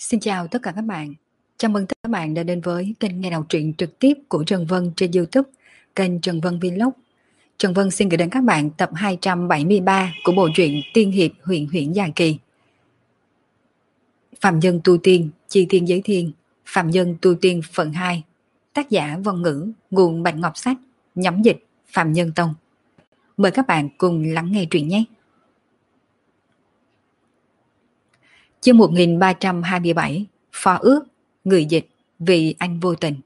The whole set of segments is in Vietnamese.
Xin chào tất cả các bạn. Chào mừng các bạn đã đến với kênh nghe đọc truyện trực tiếp của Trần Vân trên YouTube, kênh Trần Vân Vlog. Trần Vân xin gửi đến các bạn tập 273 của bộ truyện Tiên hiệp huyền huyễn dài kỳ. Phạm nhân tu tiên, chi thiên giới thiên, Phạm nhân tu tiên phần 2. Tác giả Vân Ngữ, nguồn Bạch Ngọc Sách, nhóm dịch Phạm Nhân Tông. Mời các bạn cùng lắng nghe truyện nhé. Chương 1327, Phó ước, người dịch, vì anh vô tình.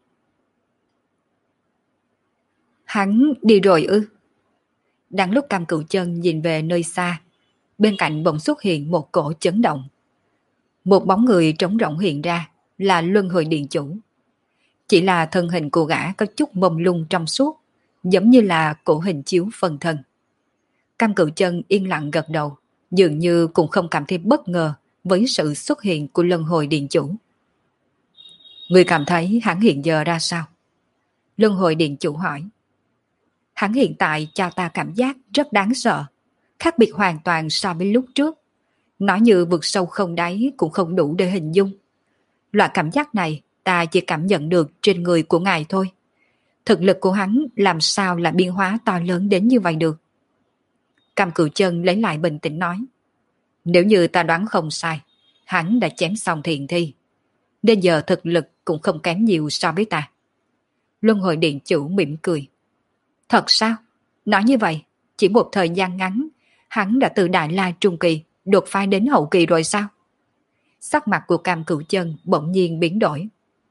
Hắn đi rồi ư? Đang lúc Cam Cửu Chân nhìn về nơi xa, bên cạnh bỗng xuất hiện một cổ chấn động. Một bóng người trống rỗng hiện ra, là Luân Hồi Điện Chủ. Chỉ là thân hình cô gã có chút mông lung trong suốt, giống như là cổ hình chiếu phân thân. Cam Cửu Chân yên lặng gật đầu, dường như cũng không cảm thấy bất ngờ với sự xuất hiện của Luân Hồi Điện Chủ. Người cảm thấy hắn hiện giờ ra sao? Luân Hồi Điện Chủ hỏi. Hắn hiện tại cho ta cảm giác rất đáng sợ, khác biệt hoàn toàn so với lúc trước. Nói như vực sâu không đáy cũng không đủ để hình dung. Loại cảm giác này ta chỉ cảm nhận được trên người của ngài thôi. Thực lực của hắn làm sao là biến hóa to lớn đến như vậy được? Cam Cửu Chân lấy lại bình tĩnh nói. Nếu như ta đoán không sai, hắn đã chém xong Thiện Thi. Đến giờ thực lực cũng không kém nhiều so với ta. Luân Hồi Điện Chủ mỉm cười. Thật sao? Nói như vậy, chỉ một thời gian ngắn, hắn đã từ Đại La Trung Kỳ đột phá đến Hậu Kỳ rồi sao? Sắc mặt của Cam Cửu Chân bỗng nhiên biến đổi.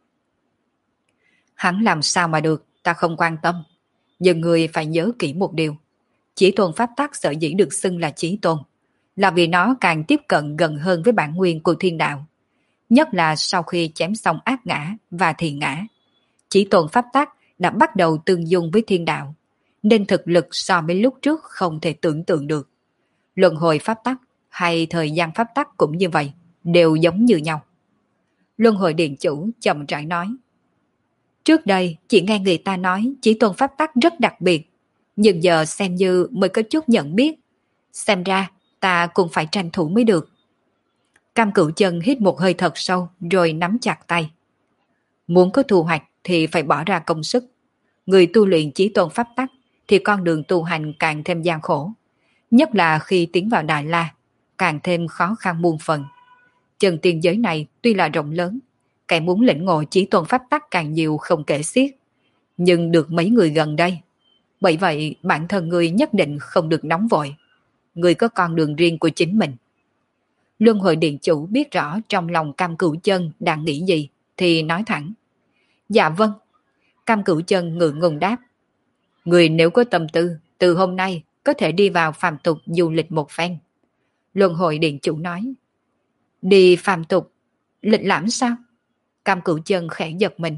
Hắn làm sao mà được, ta không quan tâm. Nhưng người phải nhớ kỹ một điều. Chí tôn pháp tắc sở dĩ được xưng là chí tôn, là vì nó càng tiếp cận gần hơn với bản nguyên của thiên đạo. Nhất là sau khi chém xong ác ngã và thiện ngã. Chí tôn pháp tắc đã bắt đầu tương dung với thiên đạo, nên thực lực so với lúc trước không thể tưởng tượng được. Luân hồi pháp tắc hay thời gian pháp tắc cũng như vậy, đều giống như nhau. Luân Hồi Điện Chủ chậm rãi nói. Trước đây chỉ nghe người ta nói chí tôn pháp tắc rất đặc biệt, nhưng giờ xem như mới có chút nhận biết. Xem ra ta cũng phải tranh thủ mới được. Cam Cửu Chân hít một hơi thật sâu rồi nắm chặt tay. Muốn có thu hoạch thì phải bỏ ra công sức. Người tu luyện chí tôn pháp tắc thì con đường tu hành càng thêm gian khổ. Nhất là khi tiến vào Đại La, càng thêm khó khăn muôn phần. Chân tiên giới này tuy là rộng lớn, kẻ muốn lĩnh ngộ chí tôn pháp tắc càng nhiều không kể xiết. Nhưng được mấy người gần đây. Bởi vậy bản thân người nhất định không được nóng vội. Người có con đường riêng của chính mình. Luân Hồi Điện Chủ biết rõ trong lòng Cam Cửu Chân đang nghĩ gì thì nói thẳng. Dạ vâng. Cam Cửu Chân ngượng ngùng đáp. Người nếu có tâm tư, từ hôm nay có thể đi vào phàm tục du lịch một phen. Luân Hồi Điện Chủ nói. Đi phàm tục, lịch lãm sao? Cam Cửu Chân khẽ giật mình.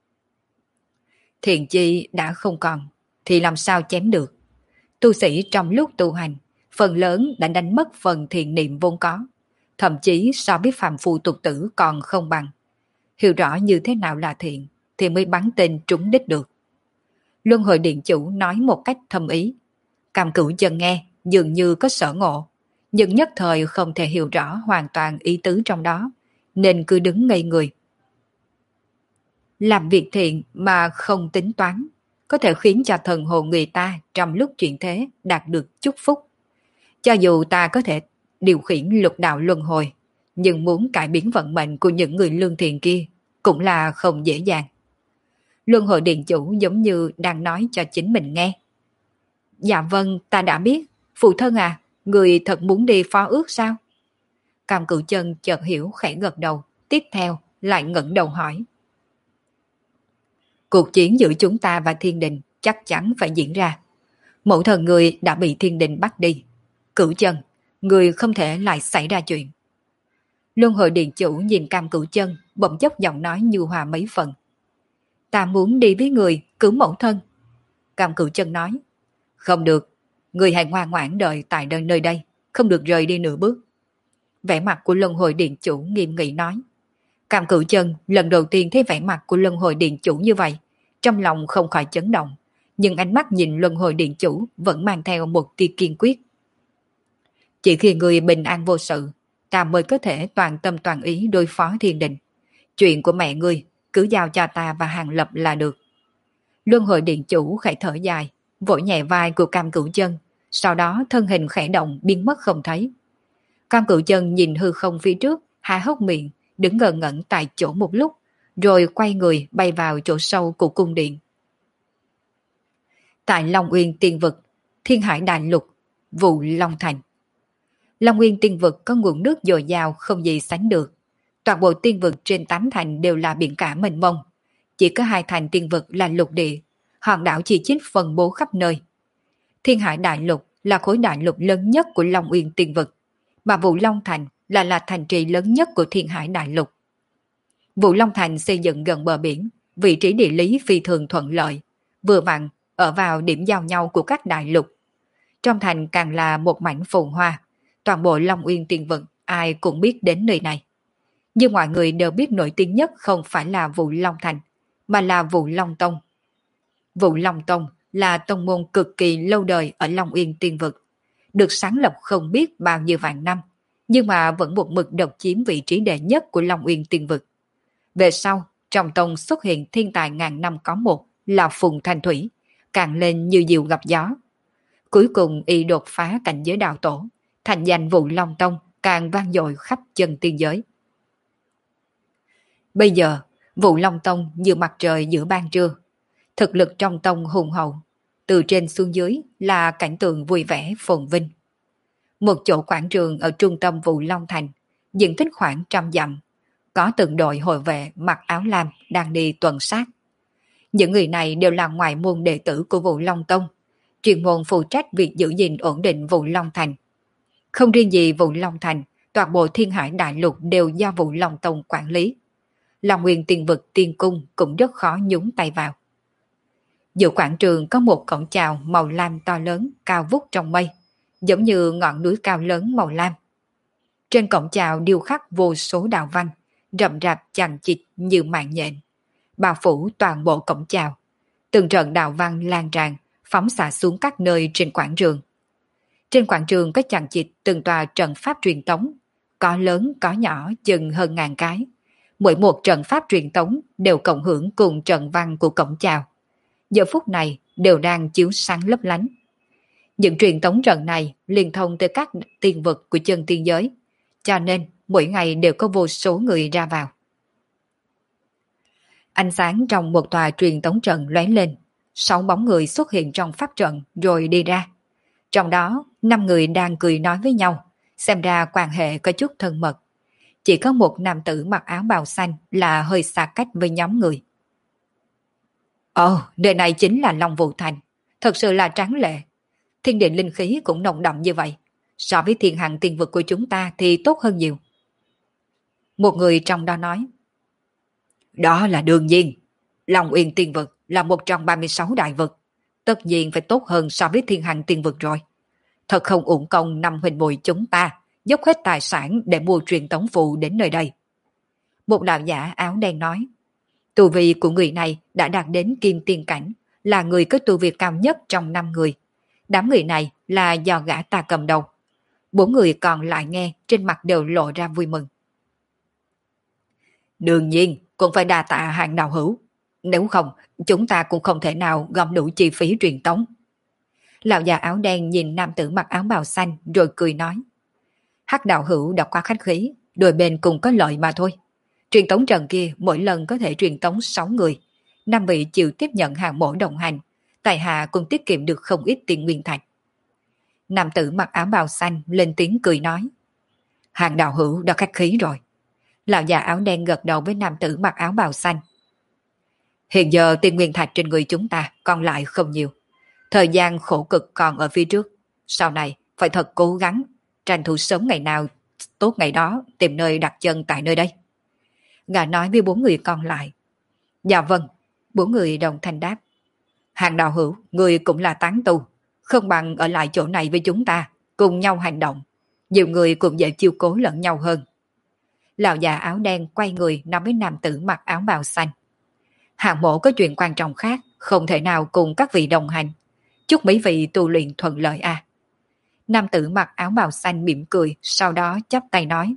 Thiện chi đã không còn, thì làm sao chém được? Tu sĩ trong lúc tu hành, phần lớn đã đánh mất phần thiện niệm vốn có. Thậm chí so với phàm phu tục tử còn không bằng. Hiểu rõ như thế nào là thiện, thì mới bắn tên trúng đích được. Luân Hồi Điện Chủ nói một cách thâm ý. Cam Cửu Chân nghe, dường như có sở ngộ, nhưng nhất thời không thể hiểu rõ hoàn toàn ý tứ trong đó, nên cứ đứng ngây người. Làm việc thiện mà không tính toán, có thể khiến cho thần hồn người ta trong lúc chuyển thế đạt được chúc phúc. Cho dù ta có thể điều khiển lục đạo luân hồi, nhưng muốn cải biến vận mệnh của những người lương thiện kia cũng là không dễ dàng. Luân Hồi Điện Chủ giống như đang nói cho chính mình nghe. Dạ vâng, ta đã biết. Phụ thân à, người thật muốn đi phó ước sao? Cam Cửu Chân chợt hiểu khẽ gật đầu, tiếp theo lại ngẩng đầu hỏi. Cuộc chiến giữa chúng ta và thiên đình chắc chắn phải diễn ra. Mẫu thần người đã bị thiên đình bắt đi. Cửu Chân, người không thể lại xảy ra chuyện. Luân Hồi Điện Chủ nhìn Cam Cửu Chân, bỗng dốc giọng nói nhu hòa mấy phần. Ta muốn đi với người cứu mẫu thân. Cam Cửu Chân nói. Không được, người hãy ngoan ngoãn đợi tại nơi đây, không được rời đi nửa bước. Vẻ mặt của Luân Hồi Điện Chủ nghiêm nghị nói. Cam Cửu Chân lần đầu tiên thấy vẻ mặt của Luân Hồi Điện Chủ như vậy, trong lòng không khỏi chấn động, nhưng ánh mắt nhìn Luân Hồi Điện Chủ vẫn mang theo một tia kiên quyết. Chỉ khi người bình an vô sự, ta mới có thể toàn tâm toàn ý đối phó thiên đình. Chuyện của mẹ ngươi cứ giao cho ta và Hàng Lập là được. Luân hồi điện chủ khẽ thở dài, vỗ nhẹ vai của Cam Cửu Chân, sau đó thân hình khẽ động biến mất không thấy. Cam Cửu Chân nhìn hư không phía trước, há hốc miệng, đứng ngơ ngẩn tại chỗ một lúc, rồi quay người bay vào chỗ sâu của cung điện. Tại Long Uyên Tiên Vực, Thiên Hải Đại Lục, Vụ Long Thành. Long Uyên Tiên Vực có nguồn nước dồi dào không gì sánh được. Toàn bộ tiên vực trên 8 thành đều là biển cả mênh mông. Chỉ có 2 thành tiên vực là lục địa, hòn đảo chi chít phân bố khắp nơi. Thiên Hải Đại Lục là khối đại lục lớn nhất của Long Uyên Tiên Vực, mà Vụ Long Thành là thành trì lớn nhất của Thiên Hải Đại Lục. Vụ Long Thành xây dựng gần bờ biển, vị trí địa lý phi thường thuận lợi, vừa vặn ở vào điểm giao nhau của các đại lục. Trong thành càng là một mảnh phồn hoa, toàn bộ Long Uyên Tiên Vực ai cũng biết đến nơi này. Nhưng mọi người đều biết nổi tiếng nhất không phải là Vụ Long Thành, mà là Vụ Long Tông. Vụ Long Tông là tông môn cực kỳ lâu đời ở Long Uyên Tiên Vực, được sáng lập không biết bao nhiêu vạn năm, nhưng mà vẫn một mực độc chiếm vị trí đệ nhất của Long Uyên Tiên Vực. Về sau, trong tông xuất hiện thiên tài ngàn năm có một là Phùng Thanh Thủy, càng lên như diều gặp gió. Cuối cùng y đột phá cảnh giới đạo tổ, thành danh Vụ Long Tông càng vang dội khắp chân tiên giới. Bây giờ, Vụ Long Tông như mặt trời giữa ban trưa. Thực lực trong tông hùng hậu, từ trên xuống dưới là cảnh tượng vui vẻ phồn vinh. Một chỗ quảng trường ở trung tâm Vụ Long Thành, diện tích khoảng 100 dặm, có từng đội hộ vệ mặc áo lam đang đi tuần sát. Những người này đều là ngoại môn đệ tử của Vụ Long Tông, chuyên môn phụ trách việc giữ gìn ổn định Vụ Long Thành. Không riêng gì Vụ Long Thành, toàn bộ Thiên Hải Đại Lục đều do Vụ Long Tông quản lý. Long Nguyên Tiên Vực Tiên Cung cũng rất khó nhúng tay vào. Giữa quảng trường có một cổng chào màu lam to lớn cao vút trong mây, giống như ngọn núi cao lớn màu lam. Trên cổng chào điêu khắc vô số đạo văn, rậm rạp chằng chịt như mạng nhện, bao phủ toàn bộ cổng chào. Từng trận đạo văn lan tràn, phóng xạ xuống các nơi trên quảng trường. Trên quảng trường có chằng chịt từng tòa trận pháp truyền tống, có lớn có nhỏ chừng hơn 1000 cái. Mỗi một trận pháp truyền tống đều cộng hưởng cùng trận văn của cổng chào. Giờ phút này đều đang chiếu sáng lấp lánh. Những truyền tống trận này liên thông tới các tiên vực của chân tiên giới, cho nên mỗi ngày đều có vô số người ra vào. Ánh sáng trong một tòa truyền tống trận lóe lên, 6 bóng người xuất hiện trong pháp trận rồi đi ra. Trong đó 5 người đang cười nói với nhau, xem ra quan hệ có chút thân mật. Chỉ có một nam tử mặc áo bào xanh là hơi xa cách với nhóm người. Ồ, nơi này chính là Long Vũ Thành, thật sự là tráng lệ. Thiên địa linh khí cũng nồng đậm như vậy, so với thiên hằng tiên vực của chúng ta thì tốt hơn nhiều. Một người trong đó nói. Đó là đương nhiên, Long Uyên Tiên Vực là một trong 36 đại vực, tất nhiên phải tốt hơn so với thiên hằng tiên vực rồi. Thật không uổng công năm huynh muội chúng ta dốc hết tài sản để mua truyền tống phù đến nơi đây. Một đạo giả áo đen nói. Tu vi của người này đã đạt đến kim tiên cảnh, là người có tu vi cao nhất trong 5 người. Đám người này là do gã ta cầm đầu. 4 người còn lại nghe trên mặt đều lộ ra vui mừng. Đương nhiên cũng phải đa tạ Hàng đạo hữu, nếu không chúng ta cũng không thể nào gom đủ chi phí truyền tống. Lão già áo đen nhìn nam tử mặc áo bào xanh rồi cười nói. Hắc đạo hữu đã quá khách khí, đôi bên cùng có lợi mà thôi. Truyền tống trận kia mỗi lần có thể truyền tống 6 người, 5 vị chịu tiếp nhận hàng mổ đồng hành, tại hạ cũng tiết kiệm được không ít tiền nguyên thạch. Nam tử mặc áo bào xanh lên tiếng cười nói. Hàng đạo hữu đã khách khí rồi. Lão già áo đen gật đầu với nam tử mặc áo bào xanh. Hiện giờ tiền nguyên thạch trên người chúng ta còn lại không nhiều. Thời gian khổ cực còn ở phía trước. Sau này phải thật cố gắng, tranh thủ sớm ngày nào tốt ngày đó tìm nơi đặt chân tại nơi đây. Gã nói với 4 người còn lại. Dạ vâng, 4 người đồng thanh đáp. Hàng đạo hữu, người cũng là tán tu, không bằng ở lại chỗ này với chúng ta, cùng nhau hành động. Nhiều người cũng dễ chiêu cố lẫn nhau hơn. Lão già áo đen quay người nói với nam tử mặc áo bào xanh. Hạng mộ có chuyện quan trọng khác, không thể nào cùng các vị đồng hành. Chúc mấy vị tu luyện thuận lợi a. Nam tử mặc áo bào xanh mỉm cười, sau đó chắp tay nói.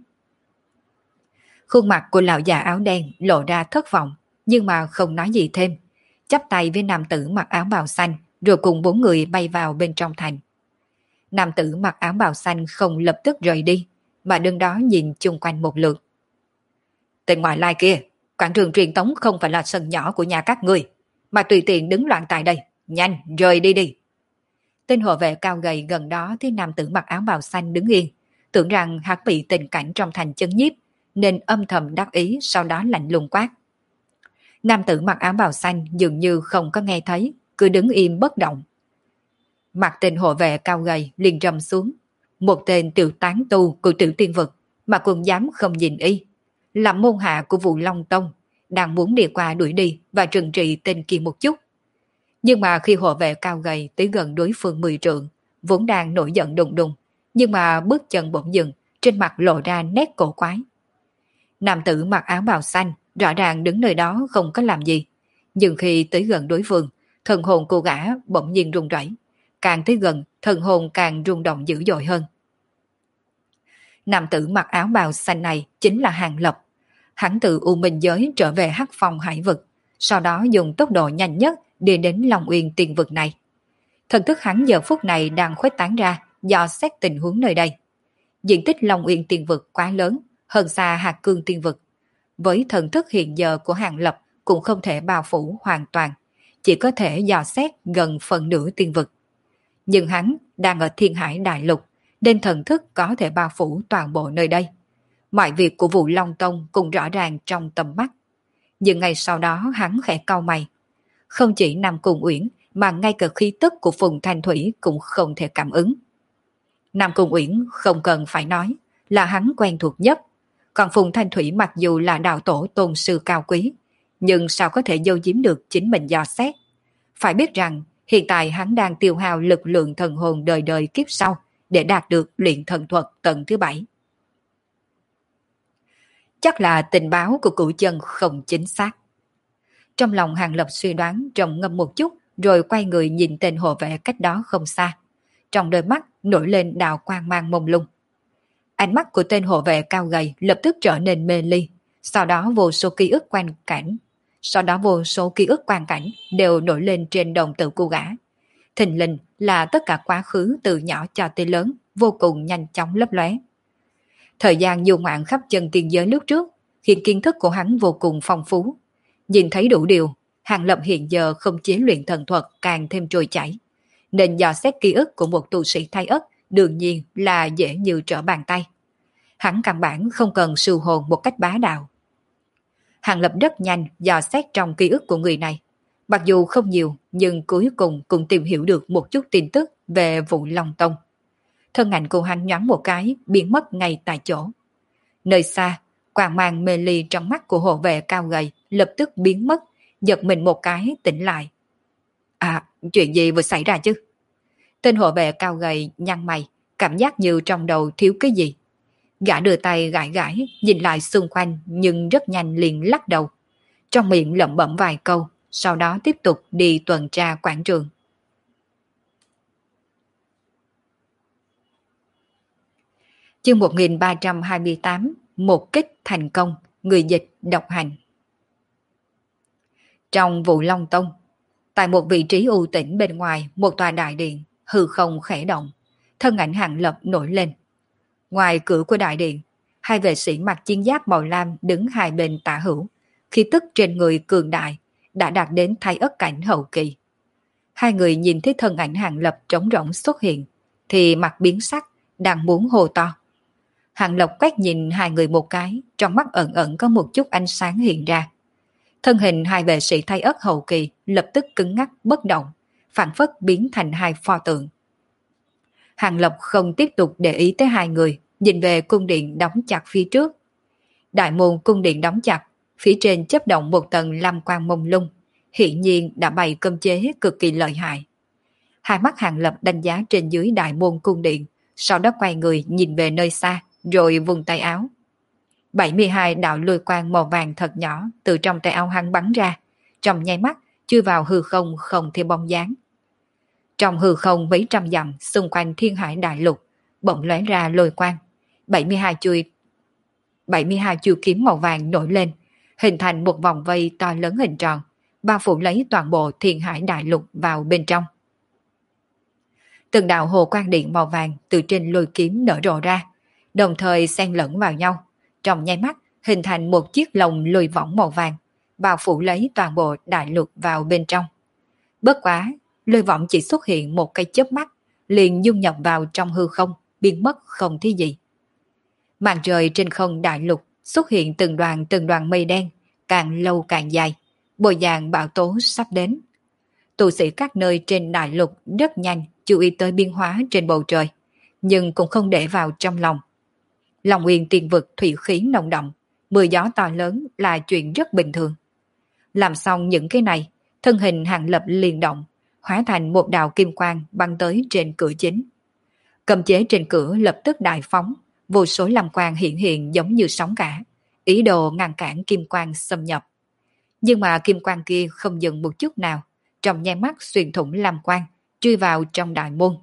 Khuôn mặt của lão già áo đen lộ ra thất vọng, nhưng mà không nói gì thêm. Chắp tay với nam tử mặc áo bào xanh, rồi cùng 4 người bay vào bên trong thành. Nam tử mặc áo bào xanh không lập tức rời đi, mà đứng đó nhìn chung quanh một lượt. Tên ngoại lai kia, quảng trường truyền tống không phải là sân nhỏ của nhà các ngươi, mà tùy tiện đứng loạn tại đây, nhanh rời đi đi. Tên hộ vệ cao gầy gần đó thấy nam tử mặc áo bào xanh đứng yên, tưởng rằng hắn bị tình cảnh trong thành chấn nhiếp, nên âm thầm đắc ý, sau đó lạnh lùng quát. Nam tử mặc áo bào xanh dường như không có nghe thấy, cứ đứng im bất động. Mặt tên hộ vệ cao gầy liền trầm xuống. Một tên tiểu tán tu của tiểu tiên vực mà cũng dám không nhìn y, làm môn hạ của Vụ Long Tông, đang muốn đi qua đuổi đi và trừng trị tên kia một chút. Nhưng mà khi hộ vệ cao gầy tới gần đối phương 10 trượng, vốn đang nổi giận đùng đùng, nhưng mà bước chân bỗng dừng, trên mặt lộ ra nét cổ quái. Nam tử mặc áo bào xanh rõ ràng đứng nơi đó không có làm gì, nhưng khi tới gần đối phương, thần hồn cô gã bỗng nhiên run rẩy, càng tới gần thần hồn càng rung động dữ dội hơn. Nam tử mặc áo bào xanh này chính là Hàng Lập. Hắn từ U Minh giới trở về Hắc Phong hải vực, sau đó dùng tốc độ nhanh nhất đi đến Long Uyên tiền vực này. Thần thức hắn giờ phút này đang khuếch tán ra, dò xét tình huống nơi đây. Diện tích Long Uyên tiền vực quá lớn, hơn xa Hạc Cương tiên vực. Với thần thức hiện giờ của Hàng Lập cũng không thể bao phủ hoàn toàn, chỉ có thể dò xét gần phần nửa tiên vực. Nhưng hắn đang ở Thiên Hải Đại Lục, nên thần thức có thể bao phủ toàn bộ nơi đây. Mọi việc của Vụ Long Tông cũng rõ ràng trong tầm mắt. Nhưng ngày sau đó hắn khẽ cau mày. Không chỉ Nam Cung Uyển mà ngay cả khí tức của Phùng Thanh Thủy cũng không thể cảm ứng. Nam Cung Uyển không cần phải nói, là hắn quen thuộc nhất. Còn Phùng Thanh Thủy mặc dù là đạo tổ tôn sư cao quý, nhưng sao có thể giấu giếm được chính mình dò xét. Phải biết rằng hiện tại hắn đang tiêu hao lực lượng thần hồn đời đời kiếp sau để đạt được luyện thần thuật tầng thứ 7. Chắc là tình báo của cửu chân không chính xác. Trong lòng Hàng Lập suy đoán, trầm ngâm một chút, rồi quay người nhìn tên hộ vệ cách đó không xa. Trong đôi mắt nổi lên đạo quang mang mông lung. Ánh mắt của tên hộ vệ cao gầy lập tức trở nên mê ly, sau đó vô số ký ức quang cảnh đều nổi lên trên đồng tử cô gã. Thình lình là tất cả quá khứ từ nhỏ cho tới lớn, vô cùng nhanh chóng lấp lóe. Thời gian du ngoạn khắp chân tiên giới lúc trước khiến kiến thức của hắn vô cùng phong phú. Nhìn thấy đủ điều, Hàng Lập hiện giờ không chế luyện thần thuật càng thêm trôi chảy, nên dò xét ký ức của một tu sĩ thái ất đương nhiên là dễ như trở bàn tay. Hắn căn bản không cần sư hồn một cách bá đạo. Hàng Lập rất nhanh dò xét trong ký ức của người này. Mặc dù không nhiều, nhưng cuối cùng cũng tìm hiểu được một chút tin tức về Vụ Long Tông. Thân ảnh của hắn nhoáng một cái, biến mất ngay tại chỗ. Nơi xa, quang mang mê ly trong mắt của hộ vệ cao gầy lập tức biến mất, giật mình một cái tỉnh lại. À, chuyện gì vừa xảy ra chứ? Tên hộ vệ cao gầy nhăn mày, cảm giác như trong đầu thiếu cái gì. Gã đưa tay gãi gãi, nhìn lại xung quanh nhưng rất nhanh liền lắc đầu. Trong miệng lẩm bẩm vài câu, sau đó tiếp tục đi tuần tra quảng trường. Chương 1328, một kích thành công, người dịch độc hành. Trong Vụ Long Tông, tại một vị trí u tĩnh bên ngoài một tòa đại điện, hư không khẽ động, thân ảnh Hàng Lập nổi lên. Ngoài cửa của đại điện, hai vệ sĩ mặc chiến giáp màu lam đứng hai bên tả hữu, khí tức trên người cường đại, đã đạt đến thái ất cảnh hậu kỳ. Hai người nhìn thấy thân ảnh Hàng Lập trống rỗng xuất hiện, thì mặt biến sắc, đang muốn hô to. Hàng Lập quét nhìn hai người một cái, trong mắt ẩn ẩn có một chút ánh sáng hiện ra. Thân hình hai vệ sĩ thái ất hậu kỳ lập tức cứng ngắc bất động, phản phất biến thành hai pho tượng. Hàng Lập không tiếp tục để ý tới hai người, nhìn về cung điện đóng chặt phía trước. Đại môn cung điện đóng chặt, phía trên chớp động một tầng lam quang mông lung, hiển nhiên đã bày cấm chế cực kỳ lợi hại. Hai mắt Hàng Lập đánh giá trên dưới đại môn cung điện, sau đó quay người nhìn về nơi xa, rồi vùng tay áo. 72 đạo lôi quang màu vàng thật nhỏ từ trong tay áo hắn bắn ra, trong nháy mắt chui vào hư không không thêm bóng dáng. Trong hư không mấy trăm dặm xung quanh thiên hải đại lục, bỗng lóe ra lôi quang. 72 chuôi kiếm màu vàng nổi lên, hình thành một vòng vây to lớn hình tròn, bao phủ lấy toàn bộ thiên hải đại lục vào bên trong. Từng đạo hồ quang điện màu vàng từ trên lôi kiếm nở rộ ra, đồng thời xen lẫn vào nhau, trong nháy mắt hình thành một chiếc lồng lôi võng màu vàng, bao phủ lấy toàn bộ đại lục vào bên trong. Bất quá, lôi võng chỉ xuất hiện một cái chớp mắt, liền dung nhập vào trong hư không, biến mất không thấy gì. Màn trời trên không đại lục xuất hiện từng đoàn mây đen, càng lâu càng dài, bộ dạng bão tố sắp đến. Tu sĩ các nơi trên đại lục rất nhanh chú ý tới biến hóa trên bầu trời, nhưng cũng không để vào trong lòng. Long Uyên Tiên vực thủy khí nồng đậm, mưa gió to lớn là chuyện rất bình thường. Làm xong những cái này, thân hình Hàng Lập liền động, hóa thành một đạo kim quang băng tới trên cửa chính. Cầm chế trên cửa lập tức đại phóng, vô số lam quang hiện hiện giống như sóng cả, ý đồ ngăn cản kim quang xâm nhập. Nhưng mà kim quang kia không dừng một chút nào, trong nháy mắt xuyên thủng lam quang, chui vào trong đại môn.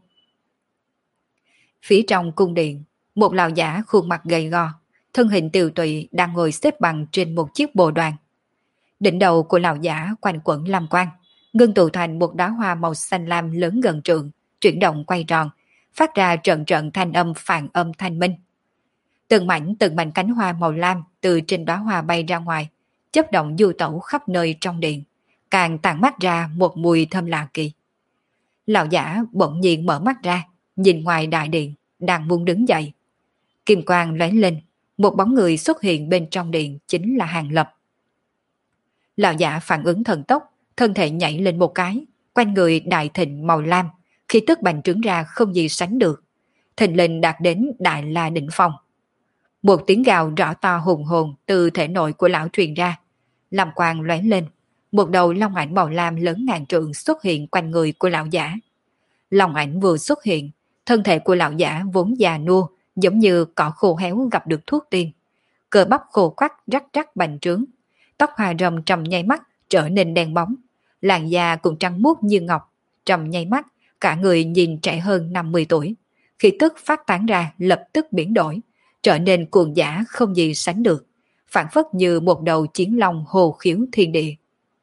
Phía trong cung điện, một lão giả khuôn mặt gầy gò, thân hình tiều tụy đang ngồi xếp bằng trên một chiếc bồ đoàn. Đỉnh đầu của lão giả quanh quẩn lam quang, ngưng tụ thành một đóa hoa màu xanh lam lớn gần trượng, chuyển động quay tròn, phát ra trận trận thanh âm phản âm thanh minh. Từng mảnh cánh hoa màu lam từ trên đóa hoa bay ra ngoài, chớp động du tẩu khắp nơi trong điện, càng tản mát ra một mùi thơm lạ kỳ. Lão giả bỗng nhiên mở mắt ra, nhìn ngoài đại điện, đang muốn đứng dậy. Kim quang lóe lên, một bóng người xuất hiện bên trong điện chính là Hàng Lập. Lão giả phản ứng thần tốc, thân thể nhảy lên một cái, quanh người đại thịnh màu lam, khi tức bành trướng ra không gì sánh được. Thịnh linh đạt đến đại la đỉnh phong. Một tiếng gào rõ to hùng hồn từ thể nội của lão truyền ra, lam quang lóe lên, một đầu long ảnh màu lam lớn ngàn trượng xuất hiện quanh người của lão giả. Long ảnh vừa xuất hiện, thân thể của lão giả vốn già nua, giống như cỏ khô héo gặp được thuốc tiên. Cơ bắp khô quắt rắc rắc bành trướng, tóc hoa râm trong nháy mắt trở nên đen bóng, làn da cũng trắng muốt như ngọc, trong nháy mắt cả người nhìn trẻ hơn 50 tuổi. Khi tức phát tán ra lập tức biến đổi, trở nên cuồng dã không gì sánh được, phản phất như một đầu chiến long hồ khiếu thiên địa.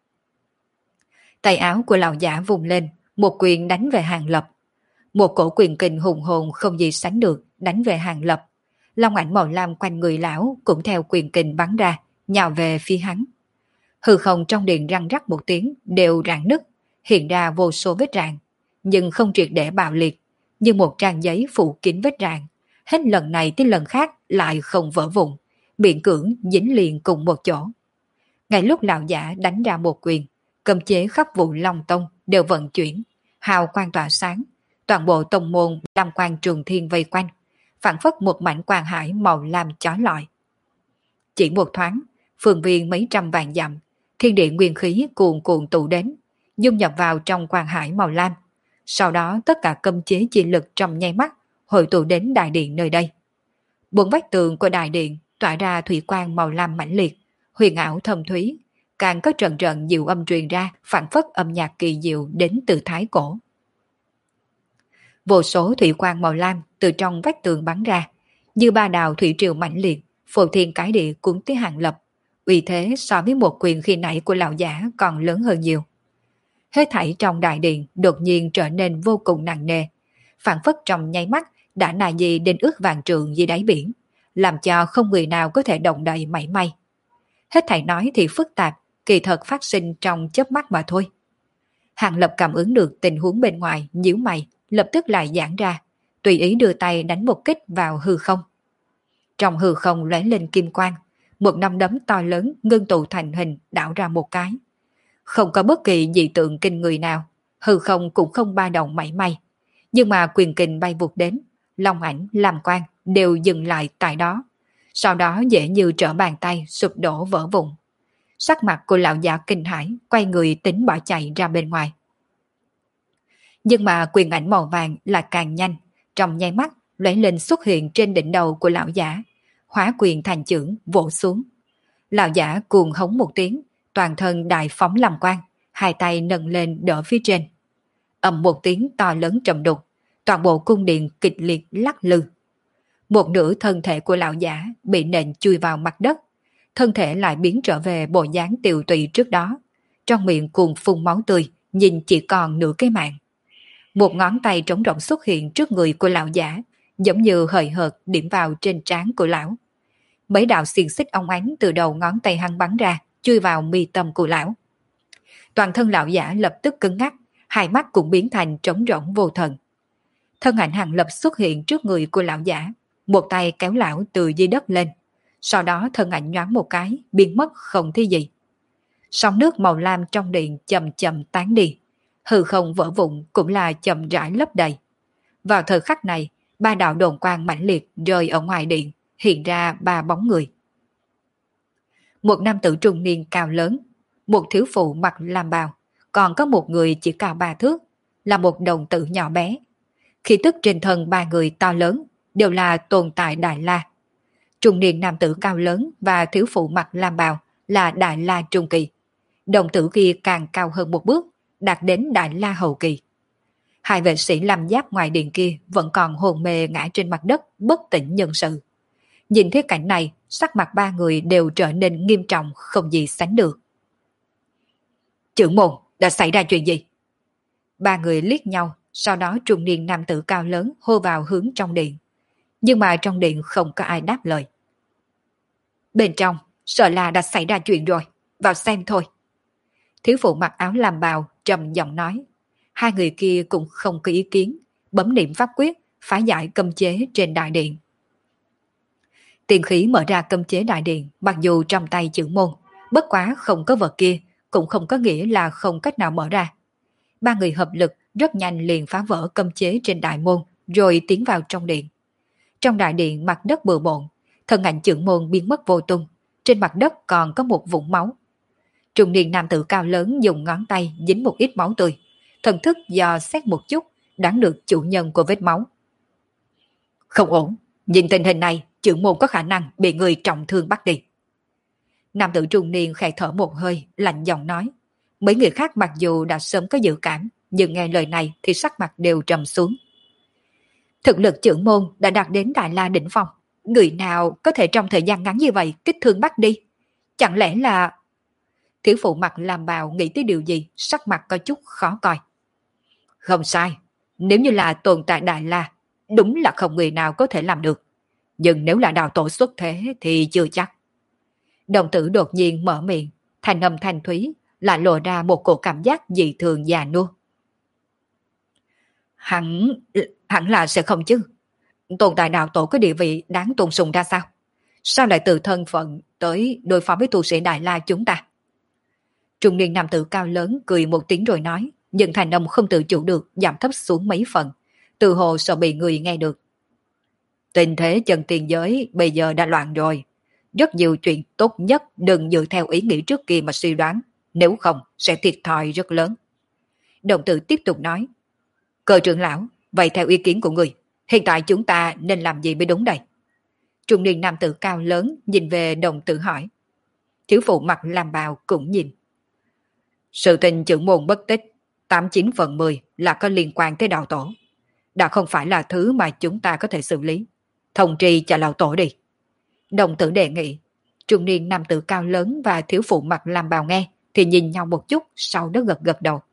Tay áo của lão giả vùng lên, một quyền đánh về Hàng Lập. Một cổ quyền kình hùng hồn không gì sánh được đánh về Hàng Lập. Long ảnh màu lam quanh người lão cũng theo quyền kình bắn ra, nhào về phía hắn. Hư không trong điện răng rắc một tiếng đều rạn nứt, hiện ra vô số vết rạn, nhưng không triệt để bạo liệt, như một trang giấy phủ kín vết rạn. Hết lần này tới lần khác lại không vỡ vụn, miễn cưỡng dính liền cùng một chỗ. Ngay lúc lão giả đánh ra một quyền, cấm chế khắp vụ Long Tông đều vận chuyển, hào quang tỏa sáng, toàn bộ tông môn lam quang trường thiên vây quanh, phản phất một mảnh quang hải màu lam chói lọi. Chỉ một thoáng, phương viên mấy trăm vạn dặm, thiên địa nguyên khí cuồn cuộn tụ đến, dung nhập vào trong quang hải màu lam. Sau đó tất cả cấm chế chi lực trong nháy mắt hội tụ đến đại điện nơi đây. Bốn vách tường của đại điện tỏa ra thủy quang màu lam mãnh liệt, huyền ảo thâm thúy, càng có trận trận diệu âm truyền ra, phản phất âm nhạc kỳ diệu đến từ thái cổ. Vô số thủy quang màu lam từ trong vách tường bắn ra, như ba đào thủy triều mãnh liệt, phô thiên cái địa cuốn tới Hàng Lập. Uy thế so với một quyền khi nãy của lão giả còn lớn hơn nhiều. Hết thảy trong đại điện đột nhiên trở nên vô cùng nặng nề, phản phất trong nháy mắt đã nà gì đến ước vạn trượng dưới đáy biển, làm cho không người nào có thể động đậy mảy may. Hết thảy nói thì phức tạp, kỳ thật phát sinh trong chớp mắt mà thôi. Hàng Lập cảm ứng được tình huống bên ngoài, nhíu mày, lập tức lại giãn ra, tùy ý đưa tay đánh một kích vào hư không. Trong hư không lóe lên kim quang, một nắm đấm to lớn ngưng tụ thành hình đảo ra một cái. Không có bất kỳ dị tượng kinh người nào, hư không cũng không ba động mảy may. Nhưng mà quyền kình bay vụt đến, long ảnh, lam quang đều dừng lại tại đó. Sau đó dễ như trở bàn tay sụp đổ vỡ vụn. Sắc mặt của lão giả kinh hãi, quay người tính bỏ chạy ra bên ngoài. Nhưng mà quyền ảnh màu vàng là càng nhanh, trong nháy mắt lóe lên xuất hiện trên đỉnh đầu của lão giả, hóa quyền thành chưởng vỗ xuống. Lão giả cuồng hống một tiếng, toàn thân đại phóng làm quang, hai tay nâng lên đỡ phía trên. ầm một tiếng to lớn trầm đục, toàn bộ cung điện kịch liệt lắc lư. Một nửa thân thể của lão giả bị nện chui vào mặt đất, thân thể lại biến trở về bộ dáng tiều tụy trước đó, trong miệng cuồng phun máu tươi, nhìn chỉ còn nửa cái mạng. Một ngón tay trống rỗng xuất hiện trước người của lão giả, giống như hời hợt điểm vào trên trán của lão. Mấy đạo xiềng xích óng ánh từ đầu ngón tay hắn bắn ra, chui vào mi tâm của lão. Toàn thân lão giả lập tức cứng ngắc, hai mắt cũng biến thành trống rỗng vô thần. Thân ảnh Hàng Lập xuất hiện trước người của lão giả, một tay kéo lão từ dưới đất lên. Sau đó thân ảnh nhoáng một cái, biến mất không thấy gì. Sóng nước màu lam trong điện chậm chậm tán đi, hư không vỡ vụn cũng là chậm rãi lấp đầy. Vào thời khắc này, ba đạo đồn quang mãnh liệt rơi ở ngoài điện, hiện ra ba bóng người. Một nam tử trung niên cao lớn, một thiếu phụ mặc lam bào, còn có một người chỉ cao 3 thước, là một đồng tử nhỏ bé. Khí tức trên thân ba người to lớn đều là tồn tại Đại La. Trung niên nam tử cao lớn và thiếu phụ mặc lam bào là Đại La trung kỳ. Đồng tử kia càng cao hơn một bước, đạt đến Đại La hậu kỳ. Hai vệ sĩ làm giáp ngoài điện kia vẫn còn hồn mê ngã trên mặt đất, bất tỉnh nhân sự. Nhìn thấy cảnh này, sắc mặt ba người đều trở nên nghiêm trọng không gì sánh được. Trưởng môn, đã xảy ra chuyện gì? Ba người liếc nhau, sau đó trung niên nam tử cao lớn hô vào hướng trong điện. Nhưng mà trong điện không có ai đáp lời. Bên trong, sợ là đã xảy ra chuyện rồi, vào xem thôi. Thiếu phụ mặc áo lam bào trầm giọng nói. Hai người kia cũng không có ý kiến, bấm niệm pháp quyết, phá giải cấm chế trên đại điện. Tiền khí mở ra cấm chế đại điện, mặc dù trong tay trưởng môn, bất quá không có vật kia, cũng không có nghĩa là không cách nào mở ra. Ba người hợp lực rất nhanh liền phá vỡ cấm chế trên đại môn, rồi tiến vào trong điện. Trong đại điện mặt đất bừa bộn, thân ảnh trưởng môn biến mất vô tung, trên mặt đất còn có một vũng máu. Trung niên nam tử cao lớn dùng ngón tay dính một ít máu tươi, thần thức dò xét một chút, đoán được chủ nhân của vết máu. Không ổn, nhìn tình hình này, trưởng môn có khả năng bị người trọng thương bắt đi. Nam tử trung niên khẽ thở một hơi, lạnh giọng nói. Mấy người khác mặc dù đã sớm có dự cảm, nhưng nghe lời này thì sắc mặt đều trầm xuống. Thực lực trưởng môn đã đạt đến Đại La đỉnh phong, người nào có thể trong thời gian ngắn như vậy kích thương bắt đi? Chẳng lẽ là... Thiếu phụ mặt làm bào nghĩ tới điều gì, sắc mặt có chút khó coi. Không sai, nếu như là tồn tại Đại La, đúng là không người nào có thể làm được. Nhưng nếu là đạo tổ xuất thế thì chưa chắc. Đồng tử đột nhiên mở miệng, thanh âm thanh thúy, lại lộ ra một cổ cảm giác dị thường già nua. Hẳn là sẽ không chứ. Tồn tại đạo tổ có địa vị đáng tôn sùng ra sao? Sao lại từ thân phận tới đối phó với tu sĩ Đại La chúng ta? Trung niên nam tử cao lớn cười một tiếng rồi nói, nhưng thành âm không tự chủ được giảm thấp xuống mấy phần, từ hồ sợ bị người nghe được. Tình thế chân tiền giới bây giờ đã loạn rồi. Rất nhiều chuyện tốt nhất đừng dựa theo ý nghĩ trước kia mà suy đoán, nếu không sẽ thiệt thòi rất lớn. Đồng tử tiếp tục nói, Cơ trưởng lão, vậy theo ý kiến của người, hiện tại chúng ta nên làm gì mới đúng đây? Trung niên nam tử cao lớn nhìn về đồng tử hỏi. Thiếu phụ mặt làm bào cũng nhìn. Sự tình trưởng môn bất tích, 89/10 là có liên quan tới đạo tổ. Đã không phải là thứ mà chúng ta có thể xử lý. Thông tri cho lão tổ đi. Đồng tử đề nghị. Trung niên nam tử cao lớn và thiếu phụ mặt làm bào nghe thì nhìn nhau một chút, sau đó gật gật đầu.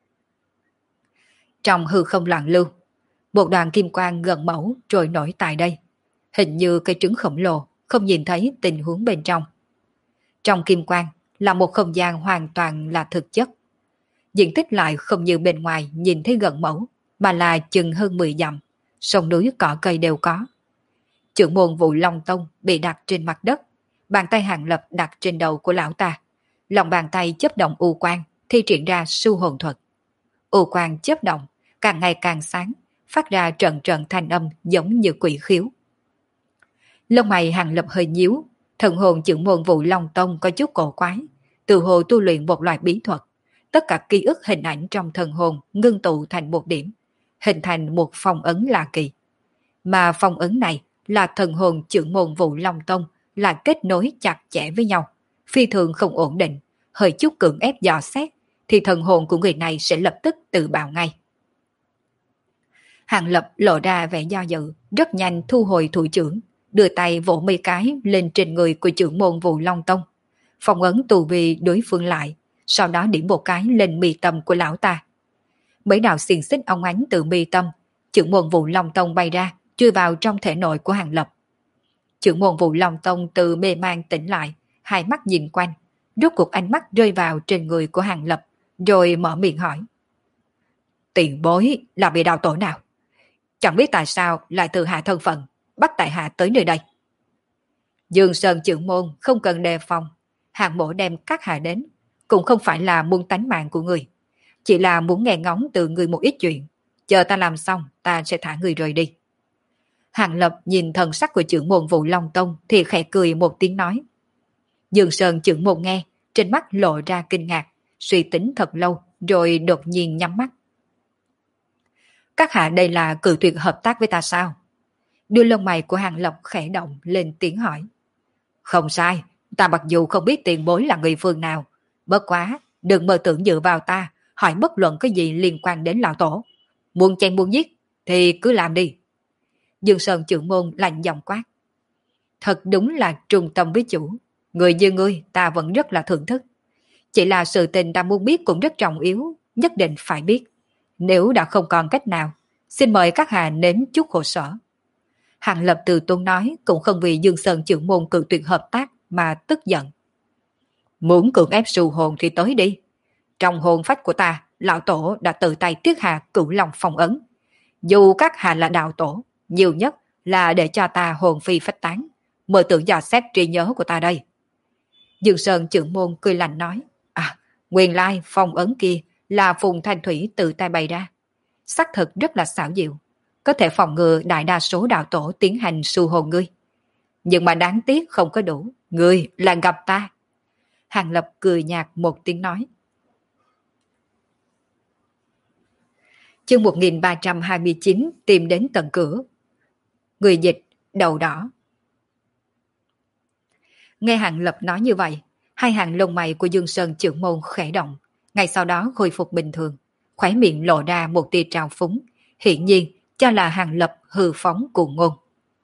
Trong hư không loạn lưu, một đoàn kim quang gần mẫu trôi nổi tại đây. Hình như cây trứng khổng lồ, không nhìn thấy tình huống bên trong. Trong kim quang là một không gian hoàn toàn là thực chất. Diện tích lại không như bên ngoài nhìn thấy gần mẫu, mà là chừng hơn 10 dặm, sông núi cỏ cây đều có. Trưởng môn Vụ Long Tông bị đặt trên mặt đất, bàn tay Hàng Lập đặt trên đầu của lão ta. Lòng bàn tay chớp động u quang, thi triển ra su hồn thuật. U quang chớp động, càng ngày càng sáng, phát ra trận trận thanh âm giống như quỷ khiếu. Lông mày Hàng Lập hơi nhíu, thần hồn trưởng môn Vụ Long Tông có chút cổ quái, từ hồ tu luyện một loại bí thuật. Tất cả ký ức hình ảnh trong thần hồn ngưng tụ thành một điểm, hình thành một phong ấn lạ kỳ. Mà phong ấn này là thần hồn trưởng môn Vụ Long Tông là kết nối chặt chẽ với nhau, phi thường không ổn định, hơi chút cưỡng ép dò xét, thì thần hồn của người này sẽ lập tức tự bạo ngay. Hàng Lập lộ ra vẻ do dự, rất nhanh thu hồi thủ trưởng, đưa tay vỗ mấy cái lên trên người của trưởng môn Vụ Long Tông. Phong ấn tù vi đối phương lại, sau đó điểm một cái lên mi tâm của lão ta. Mấy đạo xiềng xích óng ánh từ mi tâm, trưởng môn Vụ Long Tông bay ra, chui vào trong thể nội của Hàng Lập. Trưởng môn Vụ Long Tông từ mê man tỉnh lại, hai mắt nhìn quanh, rốt cuộc ánh mắt rơi vào trên người của Hàng Lập, rồi mở miệng hỏi. Tiền bối là vị đạo tổ nào? Chẳng biết tại sao lại tự hạ thân phận, bắt tại hạ tới nơi đây. Dương Sơn trưởng môn không cần đề phòng, Hàng mộ đem các hạ đến, cũng không phải là muốn tánh mạng của người, chỉ là muốn nghe ngóng từ người một ít chuyện, chờ ta làm xong ta sẽ thả người rời đi. Hàng Lập nhìn thần sắc của trưởng môn Vụ Long Tông thì khẽ cười một tiếng nói. Dương Sơn trưởng môn nghe, trên mắt lộ ra kinh ngạc, suy tính thật lâu rồi đột nhiên nhắm mắt. Các hạ đây là cự tuyệt hợp tác với ta sao? Đuôi lông mày của Hàng Lập khẽ động lên tiếng hỏi. Không sai, ta mặc dù không biết tiền bối là người phương nào, bất quá đừng mơ tưởng dựa vào ta hỏi bất luận cái gì liên quan đến lão tổ. Muốn chen muốn giết thì cứ làm đi. Dương Sơn trưởng môn lạnh giọng quát. Thật đúng là trung tâm với chủ, người như ngươi ta vẫn rất là thưởng thức. Chỉ là sự tình ta muốn biết cũng rất trọng yếu, nhất định phải biết. Nếu đã không còn cách nào, xin mời các hạ nếm chút khổ sở. Hàng Lập từ tốn nói cũng không vì Dương Sơn trưởng môn cự tuyệt hợp tác mà tức giận. Muốn cưỡng ép sưu hồn thì tới đi. Trong hồn phách của ta, lão tổ đã tự tay tiết hạ cửu long phong ấn. Dù các hạ là đạo tổ, nhiều nhất là để cho ta hồn phi phách tán, mơ tưởng dò xét trí nhớ của ta đây. Dương Sơn trưởng môn cười lạnh nói. À, nguyên lai phong ấn kia là Phùng Thanh Thủy tự tay bày ra. Xác thực rất là xảo diệu, có thể phòng ngừa đại đa số đạo tổ tiến hành sưu hồn ngươi. Nhưng mà đáng tiếc không có đủ, ngươi là gặp ta. Hàng Lập cười nhạt một tiếng nói. Chương 1329 tìm đến tận cửa. Người dịch, đầu đỏ. Nghe Hàng Lập nói như vậy, hai hàng lông mày của Dương Sơn trưởng môn khẽ động, ngay sau đó khôi phục bình thường, khóe miệng lộ ra một tia trào phúng, hiển nhiên cho là Hàng Lập hư phóng cuồng ngôn.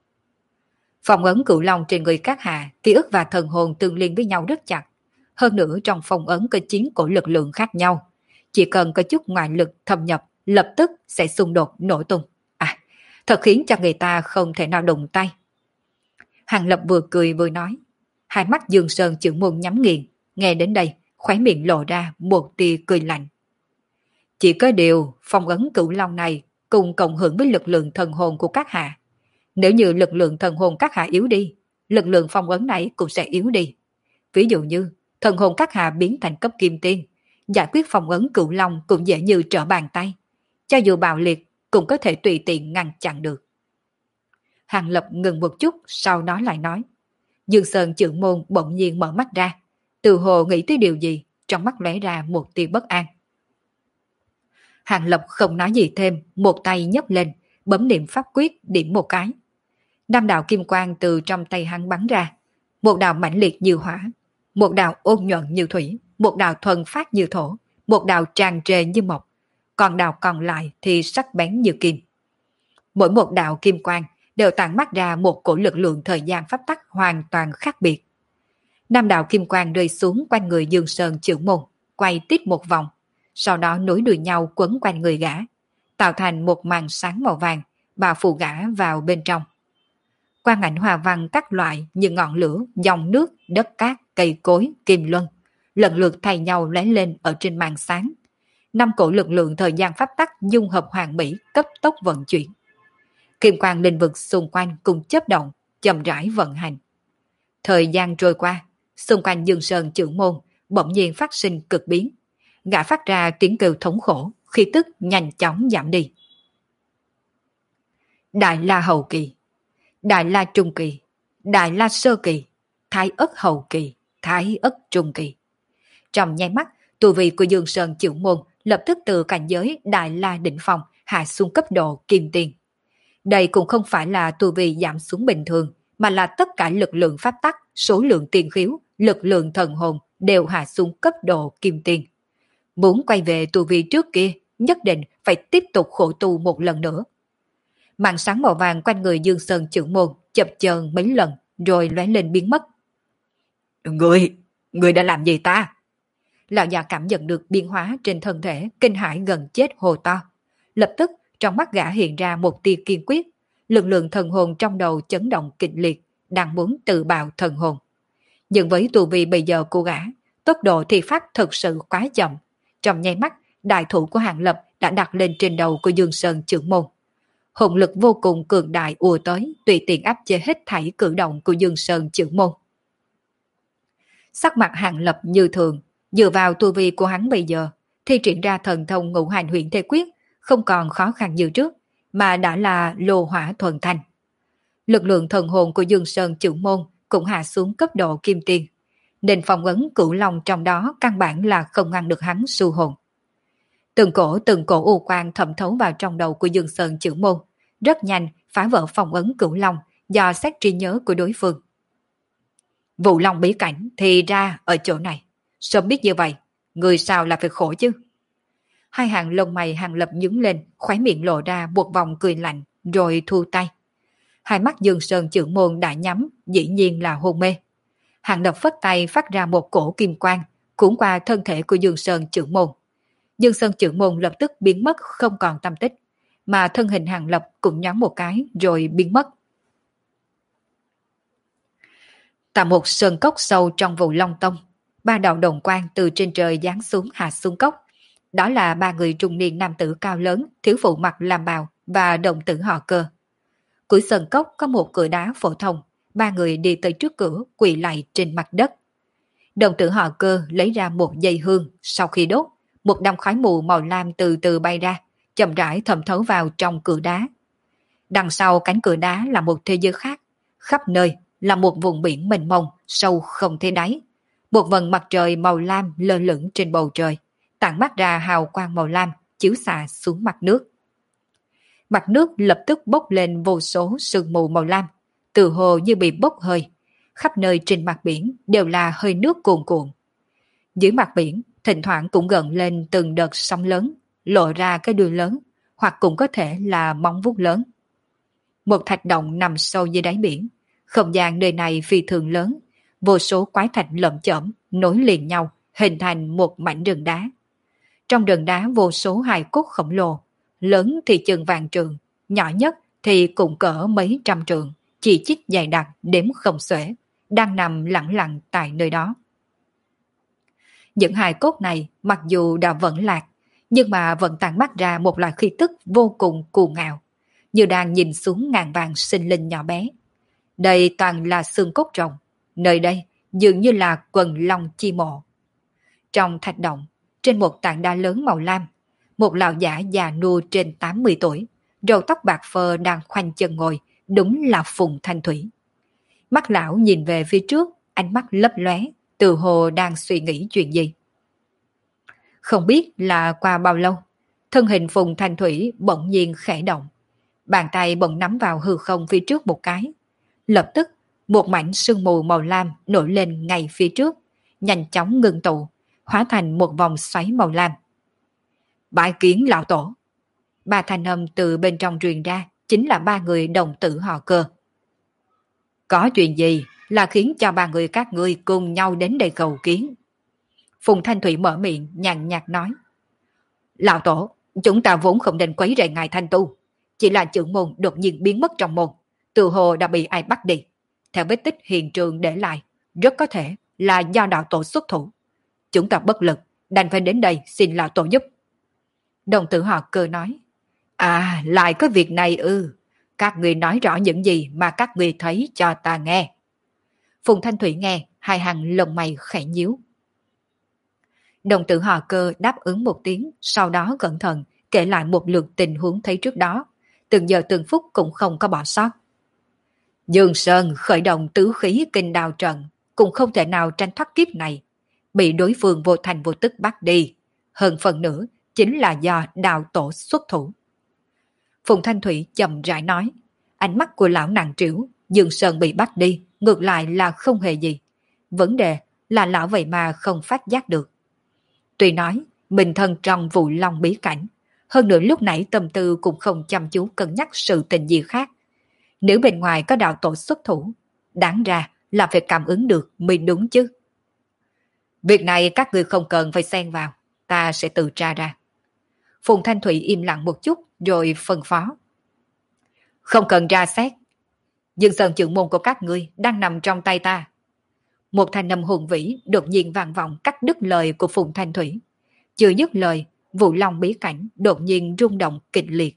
Phong ấn cửu long trên người các hạ, ký ức và thần hồn tương liên với nhau rất chặt. Hơn nữa trong phong ấn có 9 cổ lực lượng khác nhau, chỉ cần có chút ngoại lực thâm nhập, lập tức sẽ xung đột nổ tung. À, thật khiến cho người ta không thể nào đụng tay. Hàng Lập vừa cười vừa nói, hai mắt Dương Sơn trưởng môn nhắm nghiền, nghe đến đây, khóe miệng lộ ra một tia cười lạnh. Chỉ có điều, phong ấn cửu long này cùng cộng hưởng với lực lượng thần hồn của các hạ. Nếu như lực lượng thần hồn các hạ yếu đi, lực lượng phong ấn này cũng sẽ yếu đi. Ví dụ như, thần hồn các hạ biến thành cấp kim tiên, giải quyết phong ấn cửu long cũng dễ như trở bàn tay. Cho dù bạo liệt, cũng có thể tùy tiện ngăn chặn được. Hàng Lập ngừng một chút, sau đó lại nói. Dương Sơn trưởng môn bỗng nhiên mở mắt ra, từ hồ nghĩ tới điều gì, trong mắt lóe ra một tia bất an. Hàng Lập không nói gì thêm, một tay nhấc lên, bấm niệm pháp quyết điểm một cái. 5 đạo kim quang từ trong tay hắn bắn ra, một đạo mãnh liệt như hỏa, một đạo ôn nhuận như thủy, một đạo thuần phát như thổ, một đạo tràn trề như mộc, còn đạo còn lại thì sắc bén như kim. Mỗi một đạo kim quang đều tản mát ra một cổ lực lượng thời gian pháp tắc hoàn toàn khác biệt. 5 đạo kim quang rơi xuống quanh người Dương Sơn trưởng môn, quay tít một vòng, sau đó nối đuôi nhau quấn quanh người gã, tạo thành một màn sáng màu vàng, bao phủ gã vào bên trong. Quang ảnh hòa văn các loại như ngọn lửa, dòng nước, đất cát, cây cối, kim luân, lần lượt thay nhau lóe lên ở trên màn sáng. 5 cổ lực lượng thời gian pháp tắc dung hợp hoàn mỹ cấp tốc vận chuyển. Kim quang linh vực xung quanh cùng chớp động, chậm rãi vận hành. Thời gian trôi qua, xung quanh Dương Sơn trưởng môn bỗng nhiên phát sinh cực biến. Gã phát ra tiếng kêu thống khổ, khí tức nhanh chóng giảm đi. Đại La hậu kỳ, Đại La trung kỳ, Đại La sơ kỳ, Thái ất hậu kỳ, Thái ất trung kỳ. Trong nháy mắt, tu vi của Dương Sơn trưởng môn lập tức từ cảnh giới Đại La đỉnh phong hạ xuống cấp độ kim tiên. Đây cũng không phải là tu vi giảm xuống bình thường, mà là tất cả lực lượng pháp tắc, số lượng tiền khiếu, lực lượng thần hồn đều hạ xuống cấp độ kim tiên. Muốn quay về tu vi trước kia, nhất định phải tiếp tục khổ tu một lần nữa. Màn sáng màu vàng quanh người Dương Sơn Trưởng Môn chập chờn mấy lần rồi lóe lên biến mất. Người đã làm gì ta? Lão già cảm nhận được biến hóa trên thân thể, kinh hãi gần chết hồ to. Lập tức trong mắt gã hiện ra một tia kiên quyết, lực lượng thần hồn trong đầu chấn động kịch liệt, đang muốn tự bạo thần hồn. Nhưng với tu vi bây giờ của gã, tốc độ thi pháp thực sự quá chậm. Trong nháy mắt, đại thủ của Hàng Lập đã đặt lên trên đầu của Dương Sơn Trưởng Môn. Hồn lực vô cùng cường đại ùa tới, tùy tiện áp chế hết thảy cử động của Dương Sơn Trưởng Môn. Sắc mặt Hàng Lập như thường, dựa vào tu vi của hắn bây giờ, thi triển ra thần thông Ngũ Hành Huyền Thế Quyết không còn khó khăn như trước, mà đã là lô hỏa thuần thanh. Lực lượng thần hồn của Dương Sơn Trưởng Môn cũng hạ xuống cấp độ kim tiên, nên phong ấn cửu long trong đó căn bản là không ngăn được hắn su hồn. Từng cổ u quang thẩm thấu vào trong đầu của Dương Sơn Trưởng Môn, rất nhanh phá vỡ phong ấn cửu long do xét trí nhớ của đối phương. Vụ long bí cảnh thì ra ở chỗ này, sớm biết như vậy, người sao là phải khổ chứ. Hai hàng lông mày Hàng Lập nhướng lên, khóe miệng lộ ra một vòng cười lạnh, rồi thu tay. Hai mắt Dương Sơn Trưởng Môn đã nhắm, dĩ nhiên là hôn mê. Hàng Lập phất tay phát ra một cổ kim quang, cuốn qua thân thể của Dương Sơn Trưởng Môn. Dương Sơn Trưởng Môn lập tức biến mất không còn tâm tích, mà thân hình Hàng Lập cũng nhón một cái rồi biến mất. Tại một sơn cốc sâu trong Vụ Long Tông, ba đạo đồng quang từ trên trời giáng xuống hạ xuống cốc. Đó là ba người trung niên nam tử cao lớn, thiếu phụ mặc lam bào và đồng tử họ Cơ. Cuối sơn cốc có một cửa đá phổ thông, ba người đi tới trước cửa quỳ lạy trên mặt đất. Đồng tử họ Cơ lấy ra một dây hương, sau khi đốt, một đám khói mù màu lam từ từ bay ra, chậm rãi thẩm thấu vào trong cửa đá. Đằng sau cánh cửa đá là một thế giới khác, khắp nơi là một vùng biển mênh mông, sâu không thấy đáy. Một vầng mặt trời màu lam lơ lửng trên bầu trời, tản mát ra hào quang màu lam, chiếu xạ xuống mặt nước. Mặt nước lập tức bốc lên vô số sương mù màu lam, từ hồ như bị bốc hơi. Khắp nơi trên mặt biển đều là hơi nước cuồn cuộn. Dưới mặt biển, thỉnh thoảng cũng gợn lên từng đợt sóng lớn, lộ ra cái đuôi lớn, hoặc cũng có thể là móng vuốt lớn. Một thạch động nằm sâu dưới đáy biển, không gian nơi này phi thường lớn, vô số quái thạch lởm chởm nối liền nhau, hình thành một mảnh rừng đá. Trong rừng đá vô số hài cốt khổng lồ, lớn thì chừng vạn trượng, nhỏ nhất thì cũng cỡ mấy trăm trượng, chỉ chít dày đặc đếm không xuể, đang nằm lặng lặng tại nơi đó. Những hài cốt này mặc dù đã vẫn lạc, nhưng mà vẫn tản mát ra một loại khí tức vô cùng cuồng ngạo, như đang nhìn xuống ngàn vàng sinh linh nhỏ bé. Đây toàn là xương cốt rồng, nơi đây dường như là quần long chi mộ. Trong thạch động, trên một tảng đá lớn màu lam, một lão giả già nua trên 80 tuổi, râu tóc bạc phơ đang khoanh chân ngồi, đúng là Phùng Thanh Thủy. Mắt lão nhìn về phía trước, ánh mắt lấp lóe, tự hồ đang suy nghĩ chuyện gì. Không biết là qua bao lâu, thân hình Phùng Thanh Thủy bỗng nhiên khẽ động. Bàn tay bỗng nắm vào hư không phía trước một cái. Lập tức, một mảnh sương mù màu lam nổi lên ngay phía trước, nhanh chóng ngưng tụ, hóa thành một vòng xoáy màu lam. Bái kiến lão tổ. Ba thanh âm từ bên trong truyền ra, chính là ba người đồng tử họ Cơ. Có chuyện gì là khiến cho ba người các ngươi cùng nhau đến đây cầu kiến? Phùng Thanh Thủy mở miệng nhàn nhạt nói. Lão tổ, chúng ta vốn không nên quấy rầy ngài Thanh tu, chỉ là trưởng môn đột nhiên biến mất trong môn, từ hồ đã bị ai bắt đi. Theo vết tích hiện trường để lại, rất có thể là do đạo tổ xuất thủ. Chúng ta bất lực, đành phải đến đây xin lão tổ giúp. Đồng tử họ Cơ nói. À, lại có việc này ư. Các người nói rõ những gì mà các người thấy cho ta nghe. Phùng Thanh Thủy nghe, hai hàng lông mày khẽ nhíu. Đồng tử họ Cơ đáp ứng một tiếng, sau đó cẩn thận kể lại một lượt tình huống thấy trước đó, từng giờ từng phút cũng không có bỏ sót. Dương Sơn khởi động tứ khí kinh đao trận, cũng không thể nào tranh thoát kiếp này, bị đối phương vô thành vô tức bắt đi. Hơn phần nữa chính là do đạo tổ xuất thủ. Phùng Thanh Thủy chậm rãi nói, ánh mắt của lão nặng trĩu, Dương Sơn bị bắt đi, ngược lại là không hề gì. Vấn đề là lão vậy mà không phát giác được. Tuy nói mình thân trong Vụ Long bí cảnh, Hơn nữa lúc nãy tâm tư cũng không chăm chú cân nhắc sự tình gì khác. Nếu bên ngoài có đạo tổ xuất thủ, đáng ra là phải cảm ứng được mới đúng chứ. Việc này các người không cần phải xen vào, ta sẽ tự tra ra. Phùng Thanh Thủy im lặng một chút rồi phân phó. Không cần tra xét. Dương Sơn trưởng môn của các ngươi đang nằm trong tay ta. Một thanh âm hùng vĩ đột nhiên vang vọng cắt đứt lời của Phùng Thanh Thủy. Chưa dứt lời, Vũ Long bí cảnh đột nhiên rung động kịch liệt.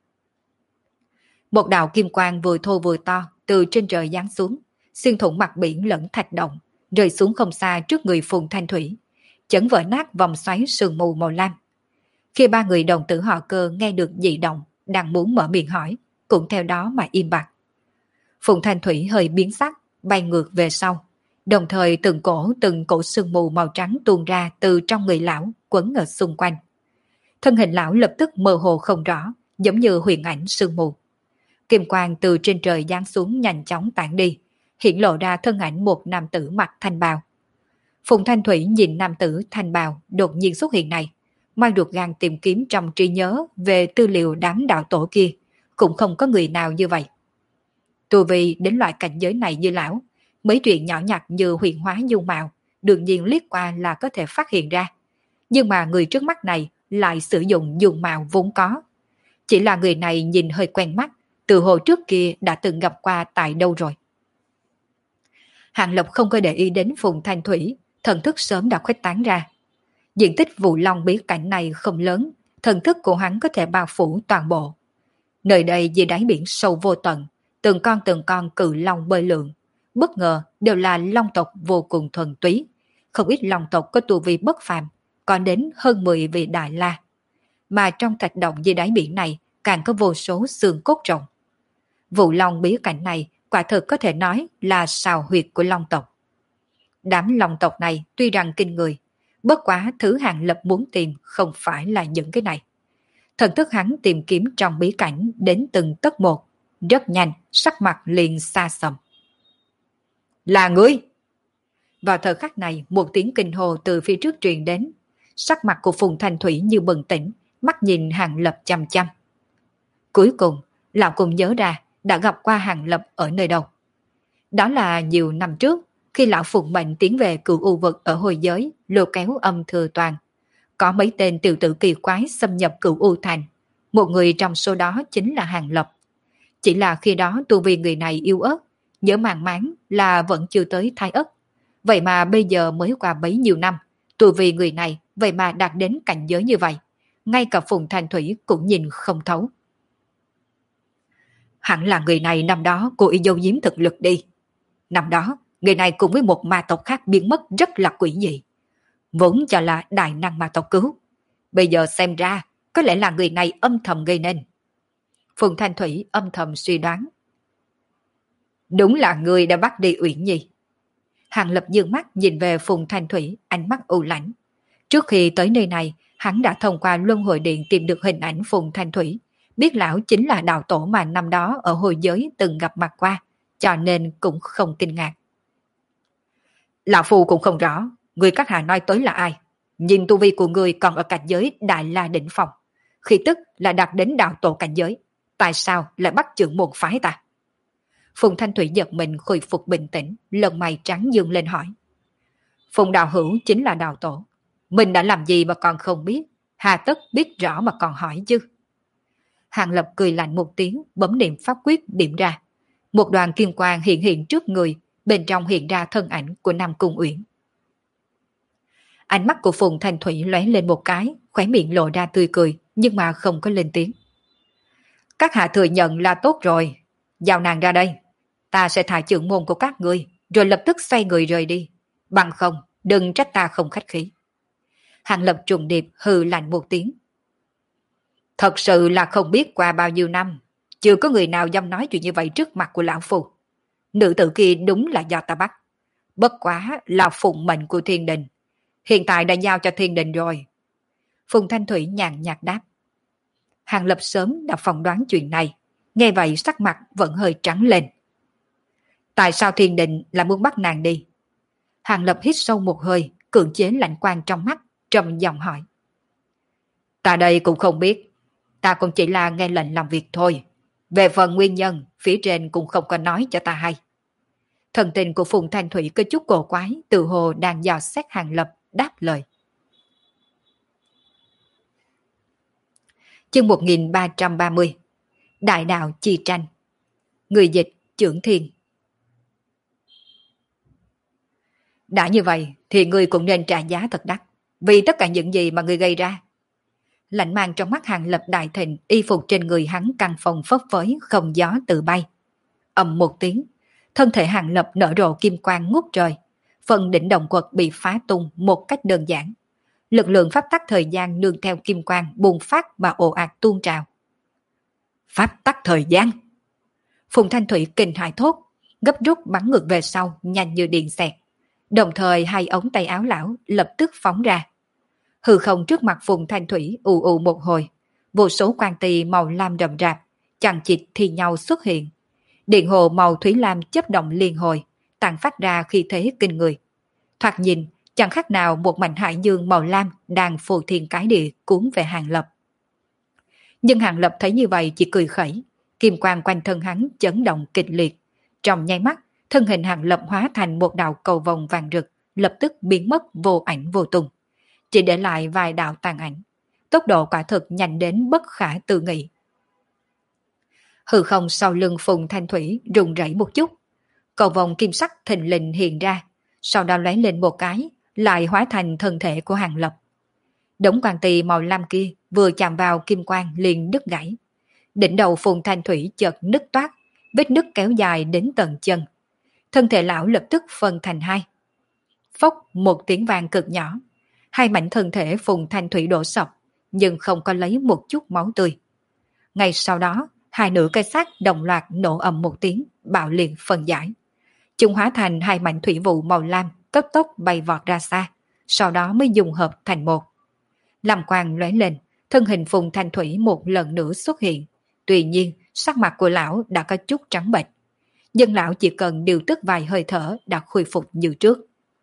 Một đạo kim quang vừa thô vừa to từ trên trời giáng xuống, xuyên thủng mặt biển lẫn thạch động, rơi xuống không xa trước người Phùng Thanh Thủy, chấn vỡ nát vòng xoáy sương mù màu lam. Khi ba người đồng tử họ Cơ nghe được dị động, đang muốn mở miệng hỏi, cũng theo đó mà im bặt. Phùng Thanh Thủy hơi biến sắc, bay ngược về sau, đồng thời từng cổ sương mù màu trắng tuôn ra từ trong người lão, quấn ở xung quanh. Thân hình lão lập tức mơ hồ không rõ, giống như huyền ảnh sương mù. Kim quang từ trên trời giáng xuống nhanh chóng tản đi, hiện lộ ra thân ảnh một nam tử mặc thanh bào. Phùng Thanh Thủy nhìn nam tử thanh bào đột nhiên xuất hiện này, mang ruột gan tìm kiếm trong trí nhớ về tư liệu đám đạo tổ kia, cũng không có người nào như vậy. Tu vi đến loại cảnh giới này như lão, mấy chuyện nhỏ nhặt như huyền hóa dung mạo, đương nhiên liếc qua là có thể phát hiện ra. Nhưng mà người trước mắt này lại sử dụng dung mạo vốn có. Chỉ là người này nhìn hơi quen mắt, từ hồi trước kia đã từng gặp qua tại đâu rồi. Hàng Lập không có để ý đến Phùng Thanh Thủy, thần thức sớm đã khuếch tán ra. Diện tích Vũ Long bí cảnh này không lớn, thần thức của hắn có thể bao phủ toàn bộ. Nơi đây dưới đáy biển sâu vô tận, từng con cự long bơi lượn, bất ngờ đều là long tộc vô cùng thuần túy. Không ít long tộc có tu vi bất phàm, có đến hơn 10 vị đại la. Mà trong thạch động dưới đáy biển này càng có vô số xương cốt rồng. Vũ Long bí cảnh này quả thực có thể nói là sào huyệt của long tộc. Đám long tộc này tuy rằng kinh người, bất quá thứ Hàng Lập muốn tìm không phải là những cái này. Thần thức hắn tìm kiếm trong bí cảnh đến từng tấc một, rất nhanh, sắc mặt liền xa sầm. Là ngươi! Vào thời khắc này, một tiếng kinh hồ từ phía trước truyền đến. Sắc mặt của Phùng Thanh Thủy như bừng tỉnh, mắt nhìn Hàng Lập chăm chăm. Cuối cùng, lão cũng nhớ ra đã gặp qua Hàng Lập ở nơi đâu. Đó là nhiều năm trước, khi lão phụng mệnh tiến về Cửu U vực ở hồi giới, lôi kéo Âm Thừa Toàn. Có mấy tên tiểu tử kỳ quái xâm nhập Cửu U thành. Một người trong số đó chính là Hàng Lập. Chỉ là khi đó tu vi người này yếu ớt, nhớ màng máng là vẫn chưa tới Thái Ất. Vậy mà bây giờ mới qua bấy nhiêu năm, tu vi người này vậy mà đạt đến cảnh giới như vậy. Ngay cả Phùng Thanh Thủy cũng nhìn không thấu. Hẳn là người này năm đó cố ý giấu giếm thực lực đi. Năm đó, người này cùng với một ma tộc khác biến mất rất là quỷ dị. Vốn cho là đại năng ma tộc cứu. Bây giờ xem ra, có lẽ là người này âm thầm gây nên. Phùng Thanh Thủy âm thầm suy đoán. Đúng là người đã bắt đi Uyển Nhi. Hàng Lập dương mắt nhìn về Phùng Thanh Thủy, ánh mắt u lãnh. Trước khi tới nơi này, hắn đã thông qua Luân Hồi Điện tìm được hình ảnh Phùng Thanh Thủy, biết lão chính là đạo tổ mà năm đó ở hồi giới từng gặp mặt qua, cho nên cũng không kinh ngạc. Lão Phu cũng không rõ, người các hạ nói tới là ai. Nhìn tu vi của người còn ở cảnh giới Đại La Đỉnh Phong, khi tức là đạt đến đạo tổ cảnh giới. Tại sao lại bắt trưởng môn phái ta? Phùng Thanh Thủy giật mình khôi phục bình tĩnh, lông mày trắng dương lên hỏi. Phùng đạo hữu chính là đạo tổ. Mình đã làm gì mà còn không biết, hà tất biết rõ mà còn hỏi chứ. Hàng Lập cười lạnh một tiếng, bấm niệm pháp quyết điểm ra. Một đoàn kim quang hiện hiện trước người, bên trong hiện ra thân ảnh của Nam Cung Uyển. Ánh mắt của Phùng Thanh Thủy lóe lên một cái, khóe miệng lộ ra tươi cười, nhưng mà không có lên tiếng. Các hạ thừa nhận là tốt rồi, giao nàng ra đây. Ta sẽ thả trưởng môn của các ngươi, rồi lập tức xoay người rời đi. Bằng không, đừng trách ta không khách khí. Hàng Lập trùng điệp hừ lạnh một tiếng. Thật sự là không biết qua bao nhiêu năm, chưa có người nào dám nói chuyện như vậy trước mặt của lão phu. Nữ tử kia đúng là do ta bắt. Bất quá là phụng mệnh của thiên đình. Hiện tại đã giao cho thiên đình rồi. Phùng Thanh Thủy nhàn nhạt đáp. Hàng Lập sớm đã phỏng đoán chuyện này. Nghe vậy sắc mặt vẫn hơi trắng lên. Tại sao thiên đình lại muốn bắt nàng đi? Hàng Lập hít sâu một hơi, cưỡng chế lạnh quang trong mắt, trầm giọng hỏi. Ta đây cũng không biết. Ta cũng chỉ là nghe lệnh làm việc thôi. Về phần nguyên nhân, phía trên cũng không có nói cho ta hay. Thần tình của Phùng Thanh Thủy có chút cổ quái, tự hồ đang dò xét Hàng Lập, đáp lời. Chương 1330. Đại đạo chi tranh. Người dịch Chưởng Thiên. Đã như vậy thì ngươi cũng nên trả giá thật đắt, vì tất cả những gì mà ngươi gây ra. Lạnh mang trong mắt Hàng Lập đại thịnh, y phục trên người hắn căng phòng phấp phới, không gió tự bay. Ầm một tiếng, thân thể Hàng Lập nở rộ kim quang ngút trời, phần đỉnh động quật bị phá tung một cách đơn giản. Lực lượng pháp tắc thời gian nương theo kim quang bùng phát mà ồ ạt tuôn trào. Pháp tắc thời gian! Phùng Thanh Thủy kinh hãi thốt, gấp rút bắn ngược về sau, nhanh như điện xẹt. Đồng thời hai ống tay áo lão lập tức phóng ra. Hư không trước mặt Phùng Thanh Thủy ù ù một hồi, vô số quang tì màu lam rậm rạp, chằng chịt thì nhau xuất hiện. Điện hồ màu thủy lam chấp động liên hồi, tàn phát ra khi thế kinh người. Thoạt nhìn, chẳng khác nào một mảnh hải dương màu lam đang phù thiên cái địa cuốn về Hàng Lập. Nhưng Hàng Lập thấy như vậy chỉ cười khẩy, kim quang quanh thân hắn chấn động kịch liệt. Trong nháy mắt, thân hình Hàng Lập hóa thành một đạo cầu vồng vàng rực, lập tức biến mất vô ảnh vô tung, chỉ để lại vài đạo tàn ảnh. Tốc độ quả thực nhanh đến bất khả tư nghị. Hư không sau lưng Phùng Thanh Thủy rung rẩy một chút, cầu vồng kim sắc thình lình hiện ra, sau đó lóe lên một cái, lại hóa thành thân thể của Hàng Lập. Đống quang tì màu lam kia vừa chạm vào kim quang liền đứt gãy. Đỉnh đầu Phùng Thanh Thủy chợt nứt toát, vết nứt kéo dài đến tận chân. Thân thể lão lập tức phân thành hai. Phốc một tiếng vang cực nhỏ, hai mảnh thân thể Phùng Thanh Thủy đổ sập, nhưng không có lấy một chút máu tươi. Ngay sau đó, hai nửa cây xác đồng loạt nổ ầm một tiếng, bạo liệt phân giải. Chúng hóa thành hai mảnh thủy vụ màu lam, cấp tốc bay vọt ra xa, sau đó mới dùng hợp thành một. Lam quang lóe lên, thân hình Phùng Thanh Thủy một lần nữa xuất hiện. Tuy nhiên, sắc mặt của lão đã có chút trắng bệch. Nhưng lão chỉ cần điều tức vài hơi thở đã khôi phục như trước.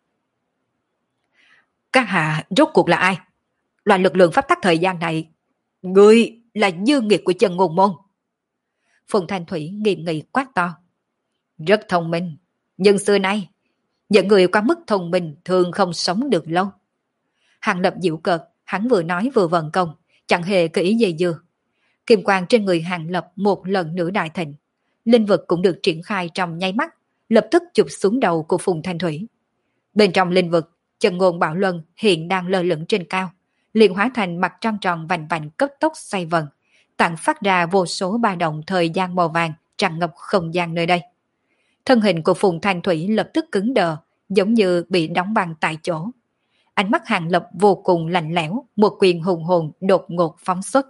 Các hạ rốt cuộc là ai? Loại lực lượng pháp tắc thời gian này, ngươi là dư nghiệt của Chân Ngôn Môn. Phùng Thanh Thủy nghiêm nghị quát to. Rất thông minh, nhưng xưa nay, những người quá mức thông minh thường không sống được lâu. Hàng Lập giễu cợt, hắn vừa nói vừa vận công, chẳng hề có ý dây dưa. Kim quang trên người Hàng Lập một lần nữa đại thịnh. Linh vực cũng được triển khai trong nháy mắt, lập tức chụp xuống đầu của Phùng Thanh Thủy. Bên trong linh vực, Chân Ngôn Bảo Luân hiện đang lơ lửng trên cao, liền hóa thành mặt trăng tròn vành vành cấp tốc xoay vần, tản phát ra vô số ba động thời gian màu vàng tràn ngập không gian nơi đây. Thân hình của Phùng Thanh Thủy lập tức cứng đờ, giống như bị đóng băng tại chỗ. Ánh mắt Hàng Lập vô cùng lạnh lẽo, một quyền hùng hồn đột ngột phóng xuất.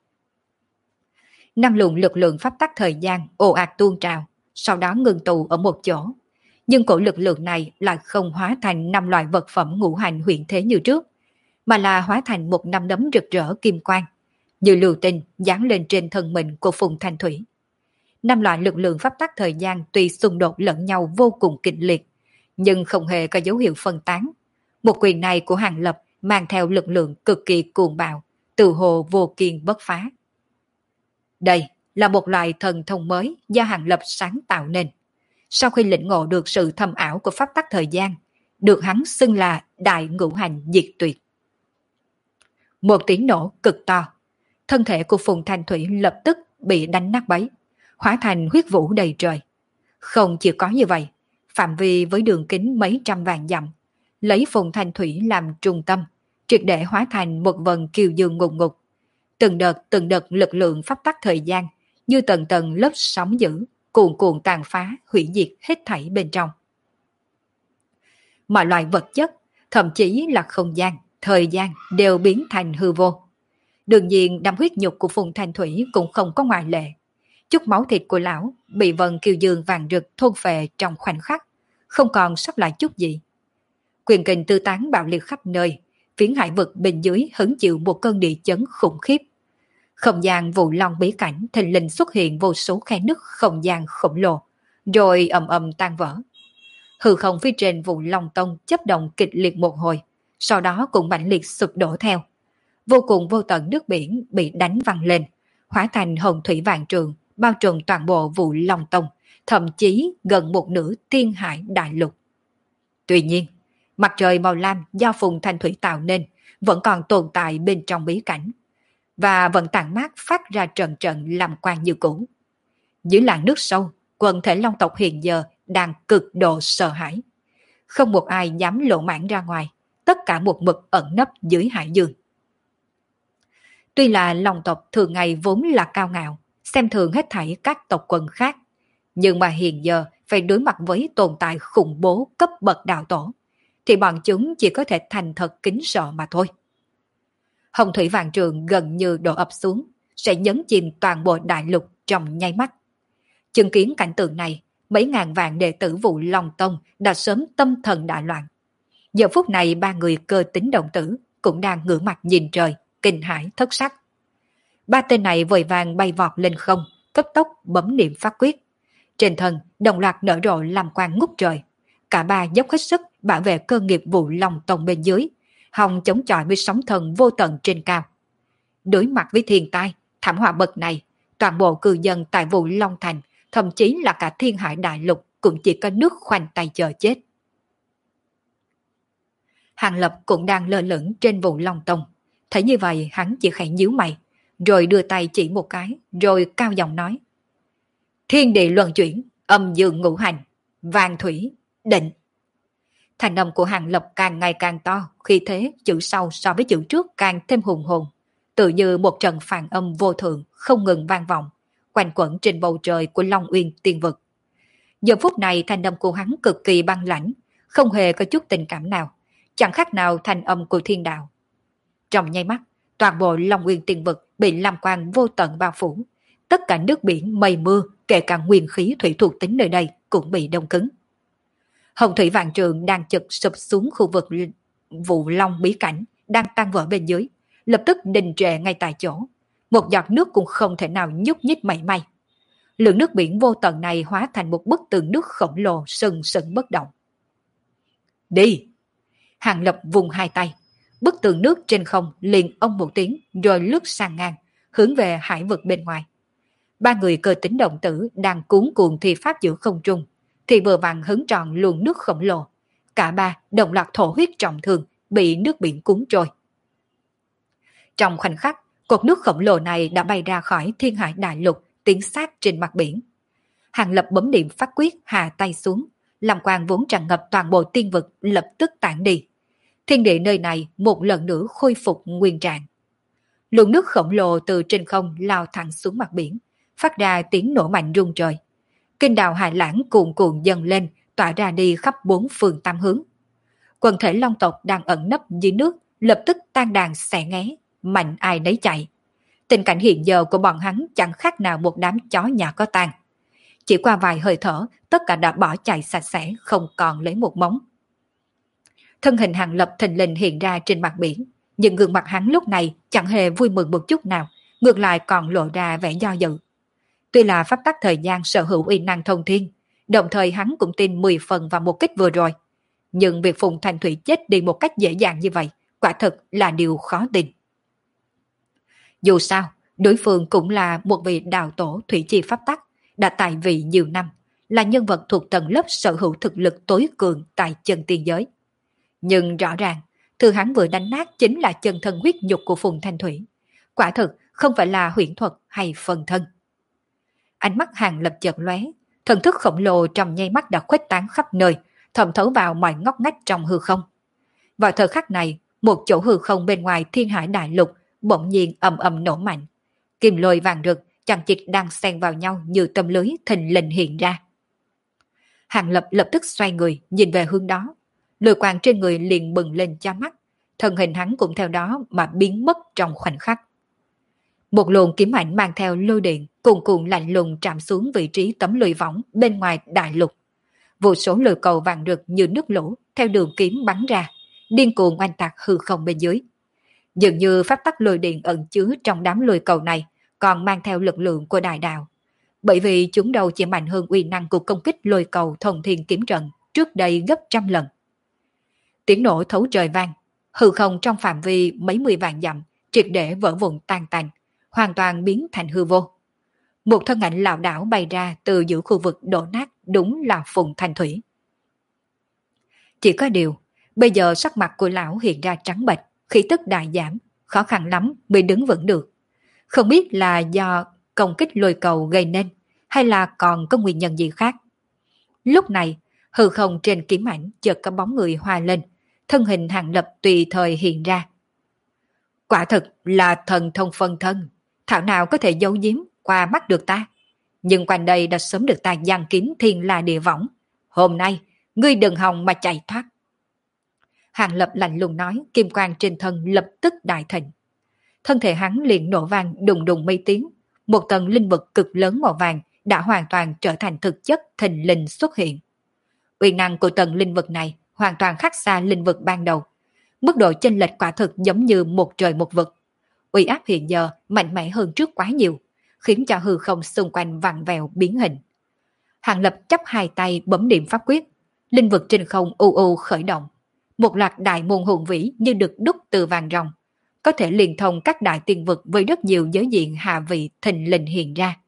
Năng lượng lực lượng pháp tắc thời gian ồ ạt tuôn trào, sau đó ngừng tụ ở một chỗ. Nhưng cổ lực lượng này lại không hóa thành 5 loại vật phẩm ngũ hành hiện thế như trước, mà là hóa thành một năm đấm rực rỡ kim quang, như lưu tinh giáng lên trên thân mình của Phùng Thanh Thủy. 5 loại lực lượng pháp tắc thời gian tuy xung đột lẫn nhau vô cùng kịch liệt, nhưng không hề có dấu hiệu phân tán. Một quyền này của Hàng Lập mang theo lực lượng cực kỳ cuồng bạo, tự hồ vô kiên bất phá. Đây là một loại thần thông mới do Hàng Lập sáng tạo nên. Sau khi lĩnh ngộ được sự thâm ảo của pháp tắc thời gian, được hắn xưng là Đại Ngũ Hành Diệt Tuyệt. Một tiếng nổ cực to, thân thể của Phùng Thanh Thủy lập tức bị đánh nát bấy, hóa thành huyết vũ đầy trời. Không chỉ có như vậy, phạm vi với đường kính mấy trăm vạn dặm, lấy Phùng Thanh Thủy làm trung tâm, triệt để hóa thành một vần kiều dương ngục ngục. Từng đợt lực lượng pháp tắc thời gian như tầng tầng lớp sóng dữ, cuồn cuộn tàn phá, hủy diệt hết thảy bên trong. Mọi loại vật chất, thậm chí là không gian, thời gian đều biến thành hư vô. Đương nhiên đám huyết nhục của Phùng Thanh Thủy cũng không có ngoại lệ. Chút máu thịt của lão bị vần kiều dương vàng rực thôn phệ trong khoảnh khắc, không còn sót lại chút gì. Quyền kình tư tán bạo liệt khắp nơi, phiến hải vực bên dưới hứng chịu một cơn địa chấn khủng khiếp. Không gian vụ long bí cảnh thình lình xuất hiện vô số khe nứt không gian khổng lồ, rồi ầm ầm tan vỡ. Hư không phía trên vụ long tông chấp động kịch liệt một hồi, sau đó cũng mạnh liệt sụp đổ theo. Vô cùng vô tận nước biển bị đánh văng lên, hóa thành hồng thủy vạn trường, bao trùm toàn bộ Vũ Long Tông, thậm chí gần một nửa thiên hải đại lục. Tuy nhiên, mặt trời màu lam do Phùng Thanh Thủy tạo nên vẫn còn tồn tại bên trong bí cảnh, và vẫn tản mát phát ra trận trận làm quang như cũ. Dưới làn nước sâu, quần thể Long tộc hiện giờ đang cực độ sợ hãi. Không một ai dám lộ mãn ra ngoài, tất cả một mực ẩn nấp dưới hải dương. Tuy là Long tộc thường ngày vốn là cao ngạo, xem thường hết thảy các tộc quần khác, nhưng mà hiện giờ phải đối mặt với tồn tại khủng bố cấp bậc đạo tổ, thì bọn chúng chỉ có thể thành thật kính sợ mà thôi. Hồng thủy vạn trường gần như đổ ập xuống, sẽ nhấn chìm toàn bộ đại lục trong nháy mắt. Chứng kiến cảnh tượng này, mấy ngàn vạn đệ tử Vũ Long Tông đã sớm tâm thần đại loạn. Giờ phút này ba người cơ tính đồng tử cũng đang ngửa mặt nhìn trời, kinh hãi thất sắc. Ba tên này vội vàng bay vọt lên không, cấp tốc bấm niệm pháp quyết. Trên thân đồng loạt nở rộ làm quang ngút trời. Cả ba dốc hết sức bảo vệ cơ nghiệp Vũ Long Tông bên dưới, hòng chống chọi với sóng thần vô tận trên cao. Đối mặt với thiên tai, thảm họa bậc này, toàn bộ cư dân tại Vũ Long Thành, thậm chí là cả thiên hải đại lục cũng chỉ có nước khoanh tay chờ chết. Hàng Lập cũng đang lơ lửng trên Vũ Long Tông. Thấy như vậy hắn chỉ khẽ nhíu mày, rồi đưa tay chỉ một cái, rồi cao giọng nói: Thiên địa luân chuyển, âm dương ngũ hành, vàng thủy, định. Thành âm của Hàng Lập càng ngày càng to, khi thế chữ sau so với chữ trước càng thêm hùng hồn, tự như một trận phản âm vô thượng không ngừng vang vọng, quanh quẩn trên bầu trời của Long Uyên tiên vực. Giờ phút này thanh âm của hắn cực kỳ băng lãnh, không hề có chút tình cảm nào, chẳng khác nào thanh âm của thiên đạo. Trong nháy mắt, toàn bộ Long Uyên tiên vực bị lam quang vô tận bao phủ, tất cả nước biển, mây mưa, kể cả nguyên khí thủy thuộc tính nơi đây cũng bị đông cứng. Hồng thủy vạn trường đang chực sụp xuống khu vực Vũ Long bí cảnh đang tan vỡ bên dưới, lập tức đình trệ ngay tại chỗ. Một giọt nước cũng không thể nào nhúc nhích mảy may. Lượng nước biển vô tận này hóa thành một bức tường nước khổng lồ sừng sững bất động. Đi! Hàng Lập vùng hai tay, bức tường nước trên không liền ông một tiếng rồi lướt sang ngang, hướng về hải vực bên ngoài. Ba người cơ tính động tử đang cuốn cuồng thi pháp giữa không trung, thì vừa vặn hứng tròn luồng nước khổng lồ. Cả ba đồng loạt thổ huyết trọng thương, bị nước biển cuốn trôi. Trong khoảnh khắc, cột nước khổng lồ này đã bay ra khỏi thiên hải đại lục, tiến sát trên mặt biển. Hàng Lập bấm niệm pháp quyết hạ tay xuống, làm quang vốn tràn ngập toàn bộ tiên vực lập tức tản đi. Thiên địa nơi này một lần nữa khôi phục nguyên trạng. Luồng nước khổng lồ từ trên không lao thẳng xuống mặt biển, phát ra tiếng nổ mạnh rung trời. Kinh đào hải lãng cuồn cuộn dâng lên, tỏa ra đi khắp bốn phương tám hướng. Quần thể Long tộc đang ẩn nấp dưới nước lập tức tan đàn xẻ nghé, mạnh ai nấy chạy. Tình cảnh hiện giờ của bọn hắn chẳng khác nào một đám chó nhà có tang. Chỉ qua vài hơi thở, tất cả đã bỏ chạy sạch sẽ, không còn lấy một móng. Thân hình Hàng Lập thình lình hiện ra trên mặt biển, nhưng gương mặt hắn lúc này chẳng hề vui mừng một chút nào, ngược lại còn lộ ra vẻ do dự. Tuy là pháp tắc thời gian sở hữu uy năng thông thiên, đồng thời hắn cũng tin 10 phần vào một kích vừa rồi. Nhưng việc Phùng Thanh Thủy chết đi một cách dễ dàng như vậy, quả thực là điều khó tin. Dù sao, đối phương cũng là một vị đạo tổ thủy chi pháp tắc, đã tại vị nhiều năm, là nhân vật thuộc tầng lớp sở hữu thực lực tối cường tại chân tiên giới. Nhưng rõ ràng, thứ hắn vừa đánh nát chính là chân thân huyết nhục của Phùng Thanh Thủy. Quả thực không phải là huyễn thuật hay phần thân. Ánh mắt Hàng Lập chợt lóe, thần thức khổng lồ trong nháy mắt đã khuếch tán khắp nơi, thẩm thấu vào mọi ngóc ngách trong hư không. Vào thời khắc này, một chỗ hư không bên ngoài thiên hải đại lục bỗng nhiên ầm ầm nổ mạnh. Kim lôi vàng rực chằng chịt đang xen vào nhau như tấm lưới thình lình hiện ra. Hàng Lập lập tức xoay người nhìn về hướng đó, lôi quang trên người liền bừng lên cho mắt, thân hình hắn cũng theo đó mà biến mất trong khoảnh khắc. Một luồng kiếm ảnh mang theo lôi điện cuồn cuộn lạnh lùng chạm xuống vị trí tấm lưới võng bên ngoài đại lục. Vô số lôi cầu vàng rực như nước lũ theo đường kiếm bắn ra, điên cuồng oanh tạc hư không bên dưới. Dường như pháp tắc lôi điện ẩn chứa trong đám lôi cầu này còn mang theo lực lượng của đại đạo, bởi vì chúng đâu chỉ mạnh hơn uy năng của công kích lôi cầu thông thiên kiếm trận trước đây gấp trăm lần. Tiếng nổ thấu trời vang, hư không trong phạm vi mấy mươi vạn dặm triệt để vỡ vụn tan tành, hoàn toàn biến thành hư vô. Một thân ảnh lảo đảo bay ra từ giữa khu vực đổ nát, đúng là Phùng Thanh Thủy. Chỉ có điều, bây giờ sắc mặt của lão hiện ra trắng bệch, khí tức đại giảm, khó khăn lắm mới đứng vững được. Không biết là do công kích lôi cầu gây nên, hay là còn có nguyên nhân gì khác. Lúc này, hư không trên kiếm ảnh chợt có bóng người hoa lên, thân hình Hàng Lập tùy thời hiện ra. Quả thực là thần thông phân thân, thảo nào có thể giấu giếm qua mắt được ta. Nhưng quanh đây đã sớm được ta giăng kín thiên la địa võng. Hôm nay, ngươi đừng hòng mà chạy thoát. Hàng Lập lạnh lùng nói, kim quang trên thân lập tức đại thịnh. Thân thể hắn liền nổ vang đùng đùng mấy tiếng. Một tầng linh vật cực lớn màu vàng đã hoàn toàn trở thành thực chất thình lình xuất hiện. Uy năng của tầng linh vật này hoàn toàn khác xa linh vật ban đầu. Mức độ chênh lệch quả thực giống như một trời một vực. Uy áp hiện giờ mạnh mẽ hơn trước quá nhiều, khiến cho hư không xung quanh vặn vẹo biến hình. Hàng Lập chắp hai tay bấm niệm pháp quyết, linh vật trên không u u khởi động. Một loạt đại môn hùng vĩ như được đúc từ vàng ròng, có thể liên thông các đại tiên vực với rất nhiều giới diện hạ vị thình lình hiện ra.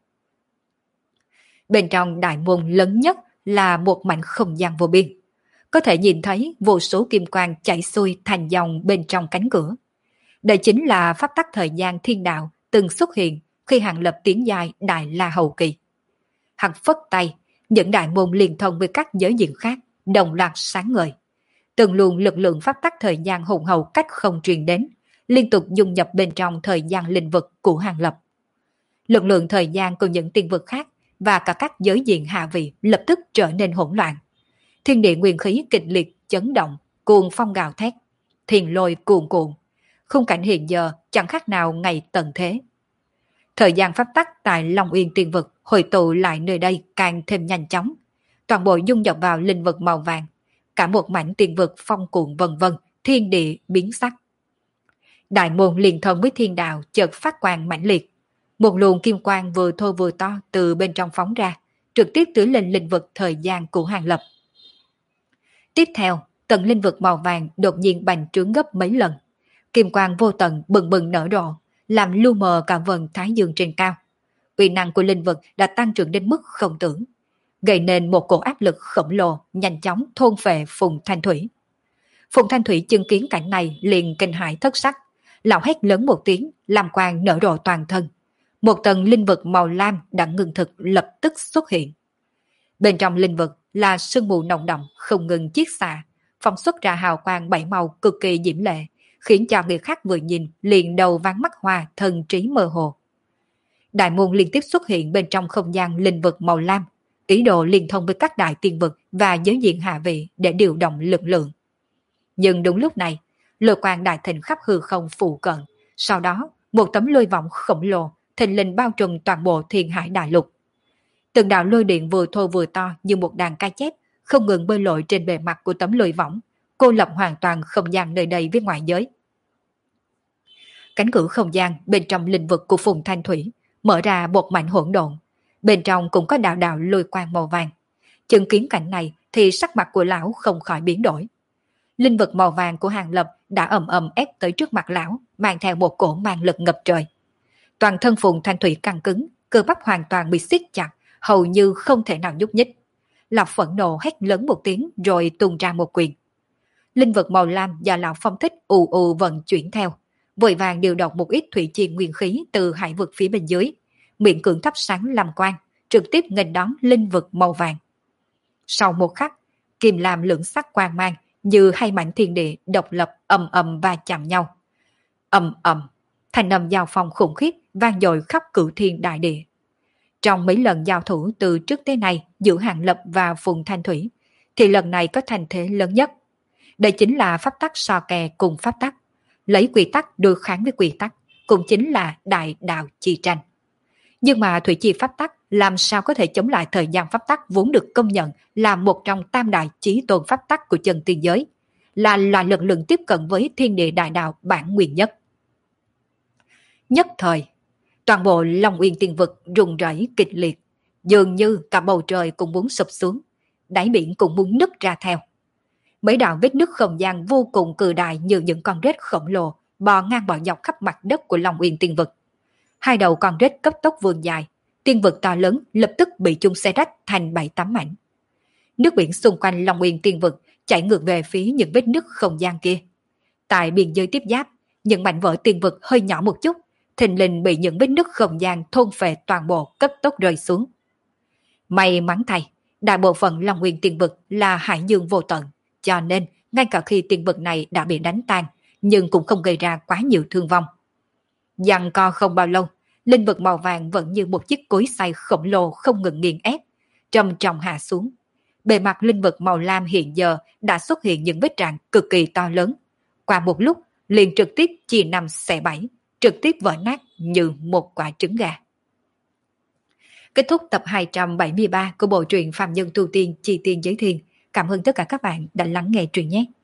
Bên trong đại môn lớn nhất là một mảnh không gian vô biên. Có thể nhìn thấy vô số kim quang chảy xuôi thành dòng bên trong cánh cửa. Đây chính là pháp tắc thời gian thiên đạo từng xuất hiện khi Hàng Lập tiến giai Đại La Hầu Kỳ. Hắn phất tay, những đại môn liên thông với các giới diện khác, đồng loạt sáng ngời. Từng luồng lực lượng pháp tắc thời gian hùng hậu cách không truyền đến, liên tục dung nhập bên trong thời gian linh vực của Hàng Lập. Lực lượng thời gian của những tiên vực khác và cả các giới diện hạ vị lập tức trở nên hỗn loạn. Thiên địa nguyên khí kịch liệt chấn động, cuồng phong gào thét, thiền lôi cuồn cuộn. Khung cảnh hiện giờ chẳng khác nào ngày tận thế. Thời gian pháp tắc tại Long Uyên tiên vực hội tụ lại nơi đây càng thêm nhanh chóng. Toàn bộ dung nhập vào linh vực màu vàng. Cả một mảnh tiên vực phong cuộn vân vân, thiên địa biến sắc. Đại môn liền thông với thiên đạo chợt phát quang mãnh liệt. Một luồng kim quang vừa thô vừa to từ bên trong phóng ra, trực tiếp tưới lên linh vực thời gian của Hàng Lập. Tiếp theo, tầng linh vực màu vàng đột nhiên bành trướng gấp mấy lần. Kim quang vô tận bừng bừng nở rộ, làm lu mờ cả vầng thái dương trên cao. Uy năng của linh vực đã tăng trưởng đến mức không tưởng, gây nên một cổ áp lực khổng lồ nhanh chóng thôn phệ Phùng Thanh Thủy. Phùng Thanh Thủy chứng kiến cảnh này liền kinh hãi thất sắc, lão hét lớn một tiếng, làm quang nở rộ toàn thân. Một tầng linh vực màu lam đã ngưng thực lập tức xuất hiện. Bên trong linh vực là sương mù nồng đậm không ngừng chiết xạ, phóng xuất ra hào quang bảy màu cực kỳ diễm lệ, khiến cho người khác vừa nhìn liền đầu váng mắt hoa, thần trí mơ hồ. Đại môn liên tiếp xuất hiện bên trong không gian linh vực màu lam, ý đồ liên thông với các đại tiên vực và giới diện hạ vị để điều động lực lượng. Nhưng đúng lúc này, lôi quang đại thịnh khắp hư không phụ cận, sau đó một tấm lôi vọng khổng lồ thình lình bao trùm toàn bộ thiên hải đại lục. Từng đạo lôi điện vừa thô vừa to như một đàn cá chép không ngừng bơi lội trên bề mặt của tấm lôi võng, cô lập hoàn toàn không gian nơi đây với ngoại giới. Cánh cửa không gian bên trong linh vực của Phùng Thanh Thủy mở ra một mảnh hỗn độn, bên trong cũng có đạo đạo lôi quang màu vàng. Chứng kiến cảnh này thì sắc mặt của lão không khỏi biến đổi. Linh vực màu vàng của Hàng Lập đã ầm ầm ép tới trước mặt lão, mang theo một cổ mang lực ngập trời. Toàn thân Phùng Thanh Thủy căng cứng, cơ bắp hoàn toàn bị siết chặt, hầu như không thể nào nhúc nhích. Lão phẫn nộ hét lớn một tiếng rồi tung ra một quyền. Linh vực màu lam do lão phong thích ù ù vận chuyển theo, vội vàng điều động một ít thủy triền nguyên khí từ hải vực phía bên dưới, miệng cưỡng thắp sáng làm quang, trực tiếp nghênh đón linh vực màu vàng. Sau một khắc, kim lam lưỡng sắc quang mang như hai mảnh thiên địa độc lập ầm ầm va chạm nhau. Ầm ầm, thanh âm giao phong khủng khiếp vang dội khắp cửu thiên đại địa. Trong mấy lần giao thủ từ trước tới nay giữa Hàng Lập và Phùng Thanh Thủy, thì lần này có thành thế lớn nhất. Đây chính là pháp tắc so kè cùng pháp tắc, lấy quy tắc đối kháng với quy tắc, cũng chính là đại đạo chi tranh. Nhưng mà thủy chi pháp tắc làm sao có thể chống lại thời gian pháp tắc vốn được công nhận là một trong tam đại chí tôn pháp tắc của chân tiên giới, là loại lực lượng tiếp cận với thiên địa đại đạo bản nguyên nhất. Nhất thời, toàn bộ Long Uyên tiên vực rung rẩy kịch liệt, dường như cả bầu trời cũng muốn sụp xuống, đáy biển cũng muốn nứt ra theo. Mấy đạo vết nứt không gian vô cùng cự đại như những con rết khổng lồ bò ngang bò dọc khắp mặt đất của Long Uyên tiên vực. hai đầu con rết cấp tốc vươn dài, tiên vực to lớn lập tức bị chung xé rách thành 7-8 mảnh. Nước biển xung quanh Long Nguyên tiên vực chảy ngược về phía những vết nứt không gian kia. Tại biên giới tiếp giáp, những mảnh vỡ tiên vực hơi nhỏ một chút, thình lình bị những vết nứt không gian thôn phệ toàn bộ cấp tốc rơi xuống. May mắn thay, đại bộ phận Long Nguyên tiên vực là hải dương vô tận, cho nên ngay cả khi tiên vực này đã bị đánh tan, nhưng cũng không gây ra quá nhiều thương vong. Giằng co không bao lâu, linh vực màu vàng vẫn như một chiếc cối xay khổng lồ không ngừng nghiền ép, trầm trọng hạ xuống. Bề mặt linh vực màu lam hiện giờ đã xuất hiện những vết rạn cực kỳ to lớn. Qua một lúc, liền trực tiếp chia năm xẻ bảy, trực tiếp vỡ nát như một quả trứng gà. Kết thúc tập 273 của bộ truyện Phàm Nhân Tu Tiên Chi Tiên Giới Thiên. Cảm ơn tất cả các bạn đã lắng nghe truyện nhé.